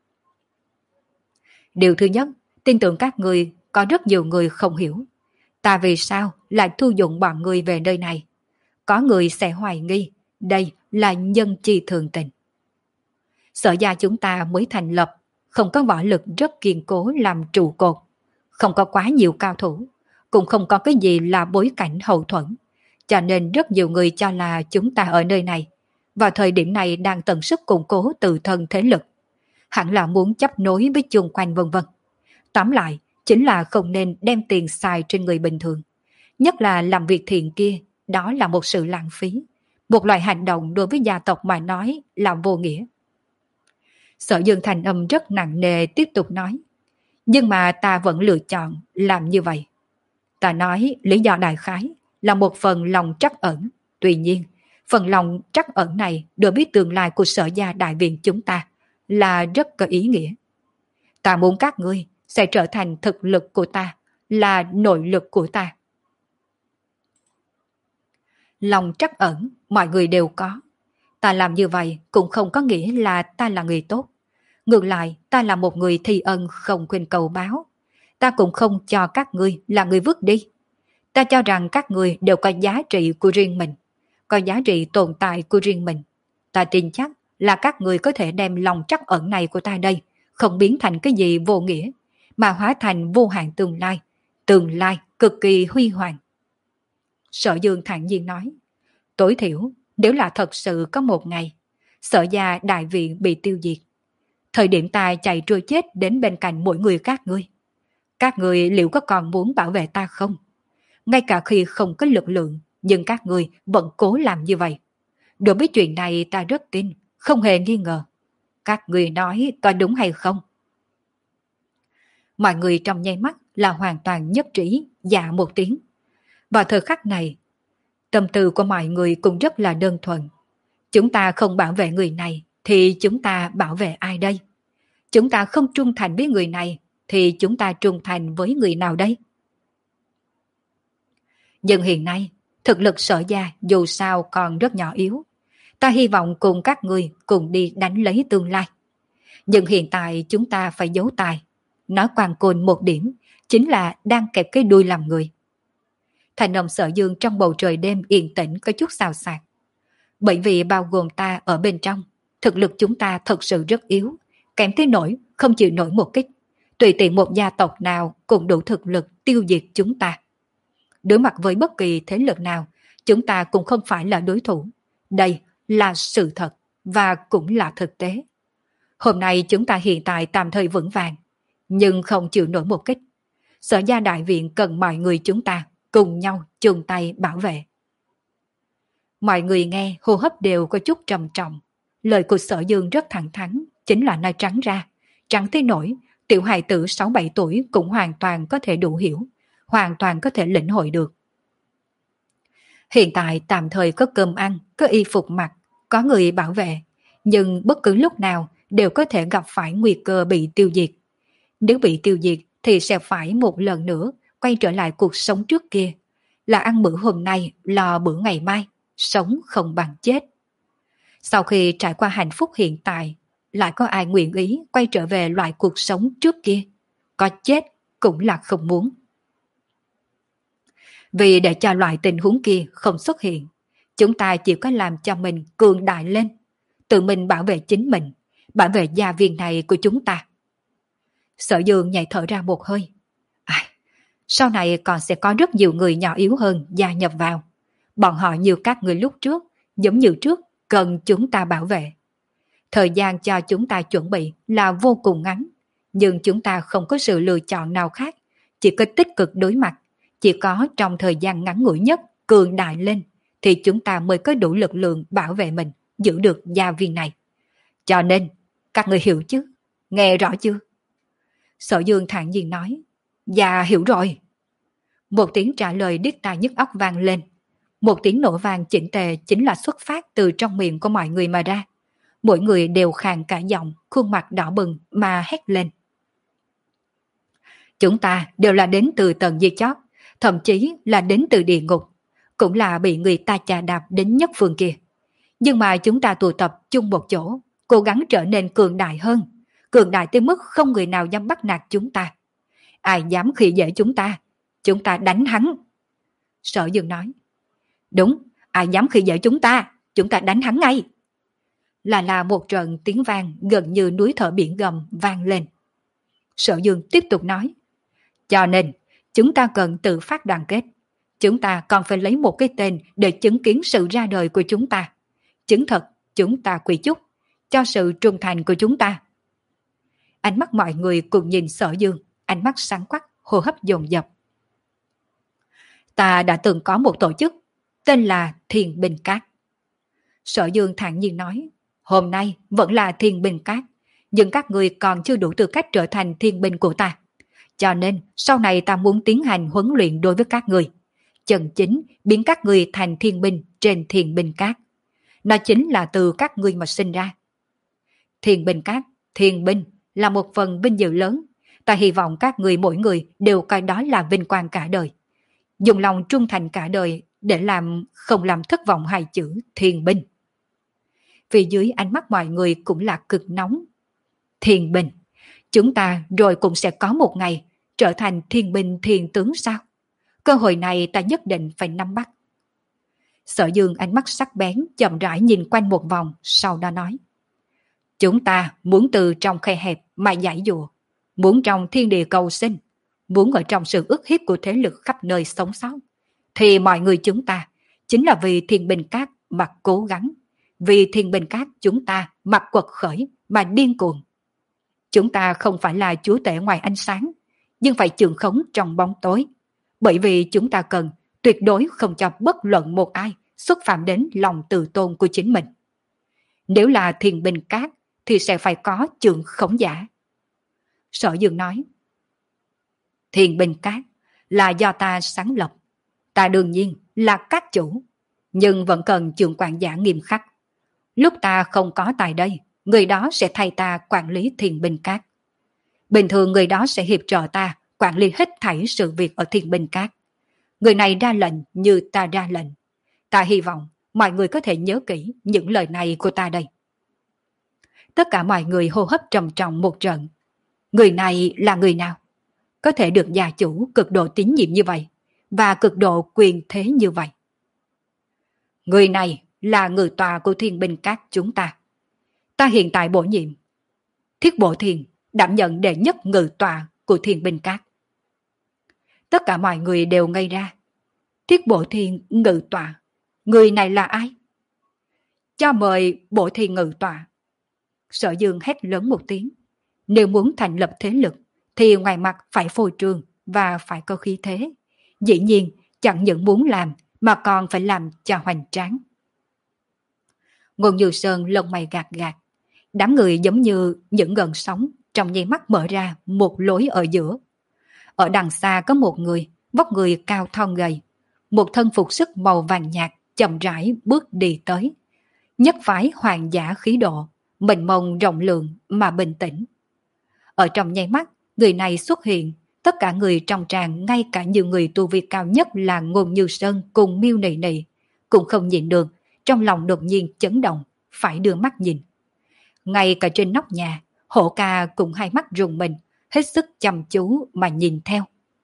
Điều thứ nhất, tin tưởng các người có rất nhiều người không hiểu. Ta vì sao lại thu dụng bọn người về nơi này? Có người sẽ hoài nghi đây là nhân chi thường tình. Sở gia chúng ta mới thành lập, không có võ lực rất kiên cố làm trụ cột, không có quá nhiều cao thủ, cũng không có cái gì là bối cảnh hậu thuẫn, cho nên rất nhiều người cho là chúng ta ở nơi này, vào thời điểm này đang tận sức củng cố tự thân thế lực, hẳn là muốn chấp nối với chung quanh vân vân. Tóm lại, chính là không nên đem tiền xài trên người bình thường, nhất là làm việc thiện kia, đó là một sự lãng phí, một loại hành động đối với gia tộc mà nói là vô nghĩa. Sở Dương thành âm rất nặng nề tiếp tục nói, nhưng mà ta vẫn lựa chọn làm như vậy. Ta nói lý do đại khái là một phần lòng trắc ẩn, tuy nhiên, phần lòng trắc ẩn này đối với tương lai của Sở gia đại viện chúng ta là rất có ý nghĩa. Ta muốn các ngươi sẽ trở thành thực lực của ta, là nội lực của ta. Lòng trắc ẩn mọi người đều có. Ta làm như vậy cũng không có nghĩa là ta là người tốt. Ngược lại, ta là một người thi ân không khuyên cầu báo. Ta cũng không cho các ngươi là người vứt đi. Ta cho rằng các ngươi đều có giá trị của riêng mình, có giá trị tồn tại của riêng mình. Ta tin chắc là các ngươi có thể đem lòng trắc ẩn này của ta đây, không biến thành cái gì vô nghĩa, mà hóa thành vô hạn tương lai, tương lai cực kỳ huy hoàng. Sở Dương thản nhiên nói, tối thiểu nếu là thật sự có một ngày, Sở gia đại viện bị tiêu diệt, thời điểm ta chạy trôi chết đến bên cạnh mỗi người các ngươi, các ngươi liệu có còn muốn bảo vệ ta không? Ngay cả khi không có lực lượng, nhưng các ngươi vẫn cố làm như vậy. Đối với chuyện này ta rất tin, không hề nghi ngờ. Các ngươi nói có đúng hay không? Mọi người trong nháy mắt là hoàn toàn nhất trí, dạ một tiếng. Vào thời khắc này, tâm tư của mọi người cũng rất là đơn thuần. Chúng ta không bảo vệ người này, thì chúng ta bảo vệ ai đây? Chúng ta không trung thành với người này, thì chúng ta trung thành với người nào đây? Nhưng hiện nay, thực lực Sở gia dù sao còn rất nhỏ yếu. Ta hy vọng cùng các người cùng đi đánh lấy tương lai. Nhưng hiện tại chúng ta phải giấu tài. Nói quan côn một điểm, chính là đang kẹp cái đuôi làm người. Thành âm Sở Dương trong bầu trời đêm yên tĩnh có chút xào xạc. Bởi vì bao gồm ta ở bên trong, thực lực chúng ta thật sự rất yếu, kém tới nỗi không chịu nổi một kích. Tùy tiện một gia tộc nào cũng đủ thực lực tiêu diệt chúng ta. Đối mặt với bất kỳ thế lực nào, chúng ta cũng không phải là đối thủ. Đây là sự thật và cũng là thực tế. Hôm nay chúng ta hiện tại tạm thời vững vàng, nhưng không chịu nổi một kích. Sở gia đại viện cần mọi người chúng ta cùng nhau chung tay bảo vệ. Mọi người nghe hô hấp đều có chút trầm trọng. Lời của Sở Dương rất thẳng thắn, chính là nói trắng ra. Trắng tới nổi, tiểu hài tử sáu bảy tuổi cũng hoàn toàn có thể đủ hiểu. hoàn toàn có thể lĩnh hội được. Hiện tại tạm thời có cơm ăn, có y phục mặc, có người bảo vệ, nhưng bất cứ lúc nào đều có thể gặp phải nguy cơ bị tiêu diệt. Nếu bị tiêu diệt thì sẽ phải một lần nữa quay trở lại cuộc sống trước kia, là ăn bữa hôm nay, lo bữa ngày mai, sống không bằng chết. Sau khi trải qua hạnh phúc hiện tại, lại có ai nguyện ý quay trở về loại cuộc sống trước kia? Có chết cũng là không muốn. Vì để cho loại tình huống kia không xuất hiện, chúng ta chỉ có làm cho mình cường đại lên, tự mình bảo vệ chính mình, bảo vệ gia viên này của chúng ta. Sở Dương nhảy thở ra một hơi. À, sau này còn sẽ có rất nhiều người nhỏ yếu hơn gia nhập vào. Bọn họ như các người lúc trước, giống như trước, cần chúng ta bảo vệ. Thời gian cho chúng ta chuẩn bị là vô cùng ngắn, nhưng chúng ta không có sự lựa chọn nào khác, chỉ có tích cực đối mặt. Chỉ có trong thời gian ngắn ngủi nhất cường đại lên thì chúng ta mới có đủ lực lượng bảo vệ mình, giữ được gia viên này. Cho nên, các người hiểu chứ? Nghe rõ chưa? Sở Dương thản nhiên nói. Dạ hiểu rồi. Một tiếng trả lời điếc tai nhức óc vang lên. Một tiếng nổ vang chỉnh tề chính là xuất phát từ trong miệng của mọi người mà ra. Mỗi người đều khàn cả giọng, khuôn mặt đỏ bừng mà hét lên. Chúng ta đều là đến từ tầng dưới chót, thậm chí là đến từ địa ngục, cũng là bị người ta chà đạp đến nhất phương kia. Nhưng mà chúng ta tụ tập chung một chỗ, cố gắng trở nên cường đại hơn, cường đại tới mức không người nào dám bắt nạt chúng ta. Ai dám khi dễ chúng ta, chúng ta đánh hắn. Sở Dương nói. Đúng, ai dám khi dễ chúng ta, chúng ta đánh hắn ngay. Là là một trận tiếng vang gần như núi thở biển gầm vang lên. Sở Dương tiếp tục nói. Cho nên, chúng ta cần tự phát đoàn kết. Chúng ta còn phải lấy một cái tên để chứng kiến sự ra đời của chúng ta. Chứng thật chúng ta quy chúc cho sự trung thành của chúng ta. Ánh mắt mọi người cùng nhìn Sở Dương, ánh mắt sáng quắc, hô hấp dồn dập. Ta đã từng có một tổ chức, tên là Thiên Binh Các. Sở Dương thản nhiên nói, hôm nay vẫn là Thiên Binh Các, nhưng các người còn chưa đủ tư cách trở thành thiên binh của ta. Cho nên sau này ta muốn tiến hành huấn luyện đối với các người, chân chính biến các người thành thiên binh trên Thiên Binh Các. Nó chính là từ các ngươi mà sinh ra. Thiên Binh Các, thiên binh là một phần vinh dự lớn. Ta hy vọng các người mỗi người đều coi đó là vinh quang cả đời. Dùng lòng trung thành cả đời để làm không làm thất vọng hai chữ thiên binh. Phía dưới ánh mắt mọi người cũng là cực nóng. Thiên binh, chúng ta rồi cũng sẽ có một ngày trở thành thiên binh thiên tướng sao? Cơ hội này ta nhất định phải nắm bắt. Sở Dương ánh mắt sắc bén chậm rãi nhìn quanh một vòng, sau đó nói. Chúng ta muốn từ trong khe hẹp mà giải dụa, muốn trong thiên địa cầu sinh, muốn ở trong sự ức hiếp của thế lực khắp nơi sống sót, thì mọi người chúng ta chính là vì Thiên Binh Các mà cố gắng, vì Thiên Binh Các chúng ta mà quật khởi, mà điên cuồng. Chúng ta không phải là chúa tể ngoài ánh sáng, nhưng phải chưởng khống trong bóng tối, bởi vì chúng ta cần tuyệt đối không cho bất luận một ai xúc phạm đến lòng tự tôn của chính mình. Nếu là Thiên Binh Các thì sẽ phải có chưởng khống giả. Sở Dương nói, Thiên Binh Các là do ta sáng lập, ta đương nhiên là các chủ, nhưng vẫn cần chưởng quản giả nghiêm khắc. Lúc ta không có tại đây, người đó sẽ thay ta quản lý Thiên Binh Các. Bình thường người đó sẽ hiệp trợ ta quản lý hết thảy sự việc ở Thiên Binh Các. Người này ra lệnh như ta ra lệnh. Ta hy vọng mọi người có thể nhớ kỹ những lời này của ta đây. Tất cả mọi người hô hấp trầm trọng một trận. Người này là người nào? Có thể được gia chủ cực độ tín nhiệm như vậy và cực độ quyền thế như vậy? Người này là người tòa của Thiên Binh Các chúng ta. Ta hiện tại bổ nhiệm Thiết Bộ Thiền đảm nhận đệ nhất ngự tòa của Thiên Binh Các. Tất cả mọi người đều ngây ra. Thiết Bộ Thiền ngự tòa, người này là ai? Cho mời Bộ Thiền ngự tòa. Sở Dương hét lớn một tiếng. Nếu muốn thành lập thế lực thì ngoài mặt phải phô trương và phải có khí thế. Dĩ nhiên chẳng những muốn làm mà còn phải làm cho hoành tráng. Ngôn Như Sơn lông mày gạt gạt. Đám người giống như những gợn sóng trong nháy mắt mở ra một lối ở giữa. Ở đằng xa có một người vóc người cao thon gầy, một thân phục sức màu vàng nhạt chậm rãi bước đi tới. Nhất phái hoàng giả khí độ, mênh mông rộng lượng mà bình tĩnh. Ở trong nháy mắt, người này xuất hiện, tất cả người trong tràng, ngay cả nhiều người tu vi cao nhất là Ngôn Như Sơn cùng Miêu Nị Nị, cũng không nhịn được, trong lòng đột nhiên chấn động, phải đưa mắt nhìn. Ngay cả trên nóc nhà, Hổ Ca cũng hai mắt rùng mình, hết sức chăm chú mà nhìn theo.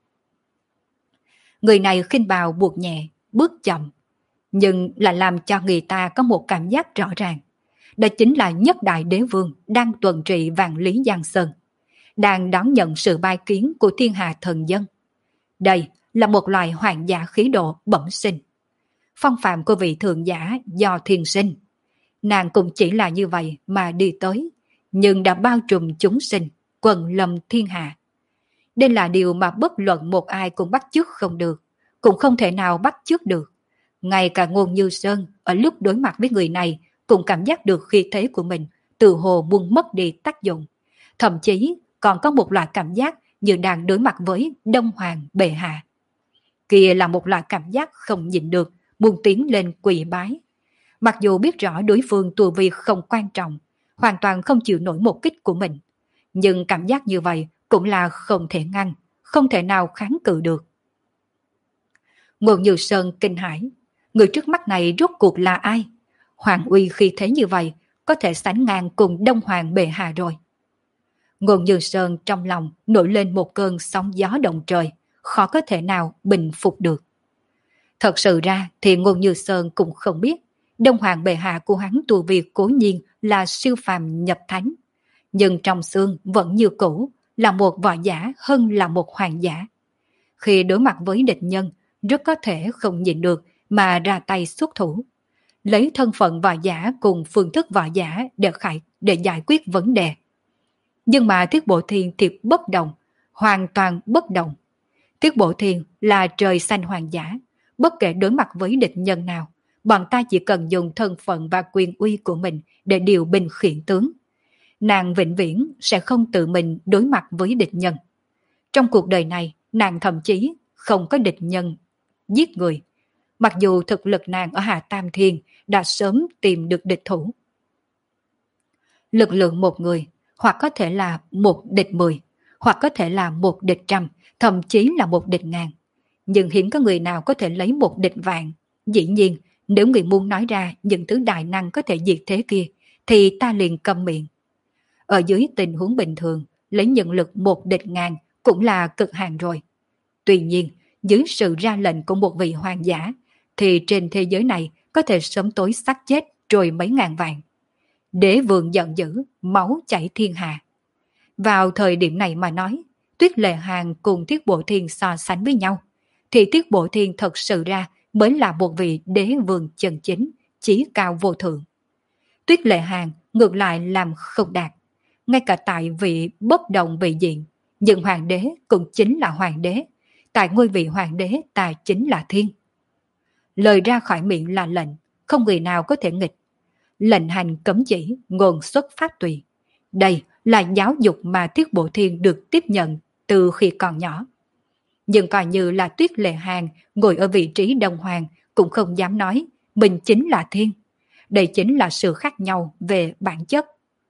Người này khinh bào buộc nhẹ, bước chậm, nhưng lại làm cho người ta có một cảm giác rõ ràng. Đó chính là nhất đại đế vương đang tuần trị vạn lý Giang Sơn, đang đón nhận sự bài kiến của thiên hạ thần dân. Đây là một loài hoàng giả khí độ bẩm sinh. Phong phạm của vị thượng giả do thiên sinh. Nàng cũng chỉ là như vậy mà đi tới, nhưng đã bao trùm chúng sinh, quần lâm thiên hạ. Đây là điều mà bất luận một ai cũng bắt chước không được, cũng không thể nào bắt chước được. Ngay cả Ngôn Như Sơn ở lúc đối mặt với người này cũng cảm giác được khí thế của mình từ hồ buông mất đi tác dụng. Thậm chí còn có một loại cảm giác như đang đối mặt với Đông Hoàng bệ hạ. Kia là một loại cảm giác không nhịn được, buông tiến lên quỳ bái. Mặc dù biết rõ đối phương tu vi không quan trọng, hoàn toàn không chịu nổi một kích của mình, nhưng cảm giác như vậy cũng là không thể ngăn, không thể nào kháng cự được. Ngôn Như Sơn kinh hãi, người trước mắt này rốt cuộc là ai? Hoàng uy khi thế như vậy, có thể sánh ngang cùng Đông Hoàng bệ hạ rồi. Ngôn Như Sơn trong lòng nổi lên một cơn sóng gió động trời, khó có thể nào bình phục được. Thật sự ra thì Ngôn Như Sơn cũng không biết, Đông Hoàng bệ hạ của hắn tu vi cố nhiên là siêu phàm nhập thánh, nhưng trong xương vẫn như cũ, là một võ giả hơn là một hoàng giả. Khi đối mặt với địch nhân, rất có thể không nhịn được mà ra tay xuất thủ, lấy thân phận võ giả cùng phương thức võ giả để khải để giải quyết vấn đề. Nhưng mà Thiết Bộ Thiên thì bất động, hoàn toàn bất động. Thiết Bộ Thiên là trời xanh hoàng giả, bất kể đối mặt với địch nhân nào, bọn ta chỉ cần dùng thân phận và quyền uy của mình để điều binh khiển tướng. Nàng vĩnh viễn sẽ không tự mình đối mặt với địch nhân. Trong cuộc đời này, nàng thậm chí không có địch nhân giết người, mặc dù thực lực nàng ở Hạ Tam Thiên đã sớm tìm được địch thủ. Lực lượng một người, hoặc có thể là một địch mười, hoặc có thể là một địch trăm, thậm chí là một địch ngàn. Nhưng hiếm có người nào có thể lấy một địch vạn. Dĩ nhiên, nếu người muốn nói ra những thứ đại năng có thể diệt thế kia, thì ta liền câm miệng. Ở dưới tình huống bình thường, lấy nhân lực một địch ngàn cũng là cực hạn rồi. Tuy nhiên, dưới sự ra lệnh của một vị hoàng giả, thì trên thế giới này có thể sớm tối xác chết rồi mấy ngàn vạn. Đế vương giận dữ, máu chảy thiên hạ. Vào thời điểm này mà nói, Tuyết Lệ Hàn cùng Thiết Bộ Thiên so sánh với nhau, thì Thiết Bộ Thiên thật sự ra mới là một vị đế vương chân chính, chí cao vô thượng. Tuyết Lệ Hàn ngược lại làm không đạt. Ngay cả tại vị bất động vị diện, nhưng hoàng đế cũng chính là hoàng đế. Tại ngôi vị hoàng đế ta chính là thiên. Lời ra khỏi miệng là lệnh, không người nào có thể nghịch. Lệnh hành cấm chỉ, ngôn xuất pháp tùy. Đây là giáo dục mà Thiết Bộ Thiên được tiếp nhận từ khi còn nhỏ. Nhưng coi như là Tuyết Lệ Hàn ngồi ở vị trí đồng hoàng cũng không dám nói mình chính là thiên. Đây chính là sự khác nhau về bản chất.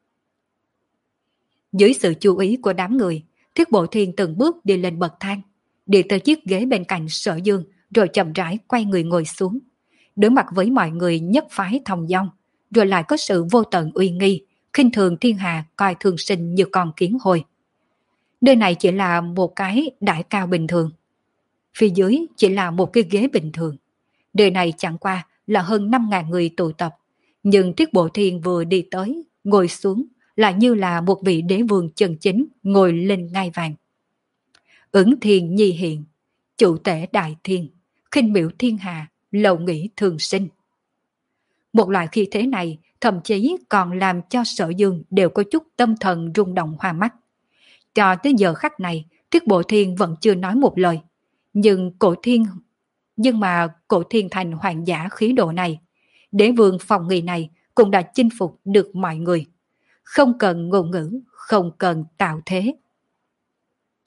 Dưới sự chú ý của đám người, Thiết Bộ Thiên từng bước đi lên bậc thang, đi tới chiếc ghế bên cạnh Sở Dương, rồi chậm rãi quay người ngồi xuống. Đối mặt với mọi người nhất phái thong dong, rồi lại có sự vô tận uy nghi, khinh thường thiên hạ, coi thường sinh như con kiến hôi. Nơi này chỉ là một cái đại cao bình thường, phía dưới chỉ là một cái ghế bình thường. Nơi này chẳng qua là hơn năm ngàn người tụ tập, nhưng Thiết Bộ Thiên vừa đi tới, ngồi xuống, lại như là một vị đế vương chân chính ngồi lên ngai vàng. Ứng thiên nhi hiện, chủ tể đại thiên, khinh miểu thiên hạ, lầu nghĩ thường sinh. Một loại khí thế này thậm chí còn làm cho Sở Dương đều có chút tâm thần rung động hoa mắt. Cho tới giờ khắc này, Thiết Bộ Thiên vẫn chưa nói một lời. Nhưng cổ thiên, nhưng mà cổ thiên thành hoàng giả khí độ này, đế vương phòng nghi này cũng đã chinh phục được mọi người. Không cần ngôn ngữ, không cần tạo thế.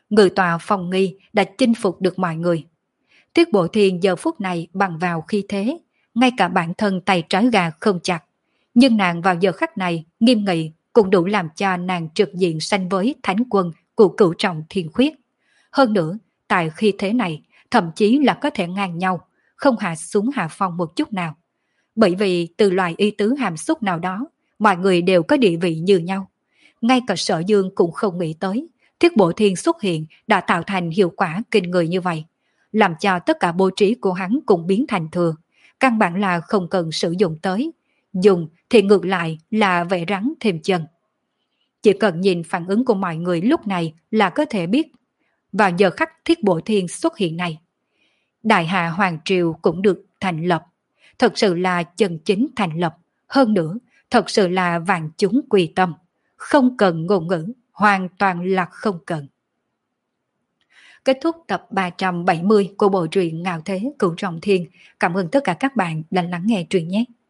Ngự tọa phong nghi đã chinh phục được mọi người. Tiết Bộ Thiên giờ phút này bằng vào khí thế, ngay cả bản thân tay trái gà không chặt. Nhưng nàng vào giờ khắc này nghiêm nghị cũng đủ làm cho nàng trực diện sánh với thánh quân của Cửu Trọng Thiên Khuyết. Hơn nữa, tại khi thế này, thậm chí là có thể ngang nhau, không hạ xuống hạ phong một chút nào. Bởi vì từ loài y tứ hàm xúc nào đó, mọi người đều có địa vị như nhau. Ngay cả Sở Dương cũng không nghĩ tới, Thiết Bộ Thiên xuất hiện đã tạo thành hiệu quả kinh người như vậy, làm cho tất cả bố trí của hắn cũng biến thành thừa, căn bản là không cần sử dụng tới. Dùng thì ngược lại là vẽ rắn thêm chân. Chỉ cần nhìn phản ứng của mọi người lúc này là có thể biết, vào giờ khắc Thiết Bộ Thiên xuất hiện này, Đại Hạ Hoàng Triều cũng được thành lập, thật sự là chân chính thành lập, hơn nữa, thật sự là vạn chúng quy tâm, không cần ngôn ngữ, hoàn toàn là không cần. Kết thúc tập ba trăm bảy mươi của bộ truyện Ngạo Thế Cửu Trọng Thiên. Cảm ơn tất cả các bạn đã lắng nghe truyện nhé.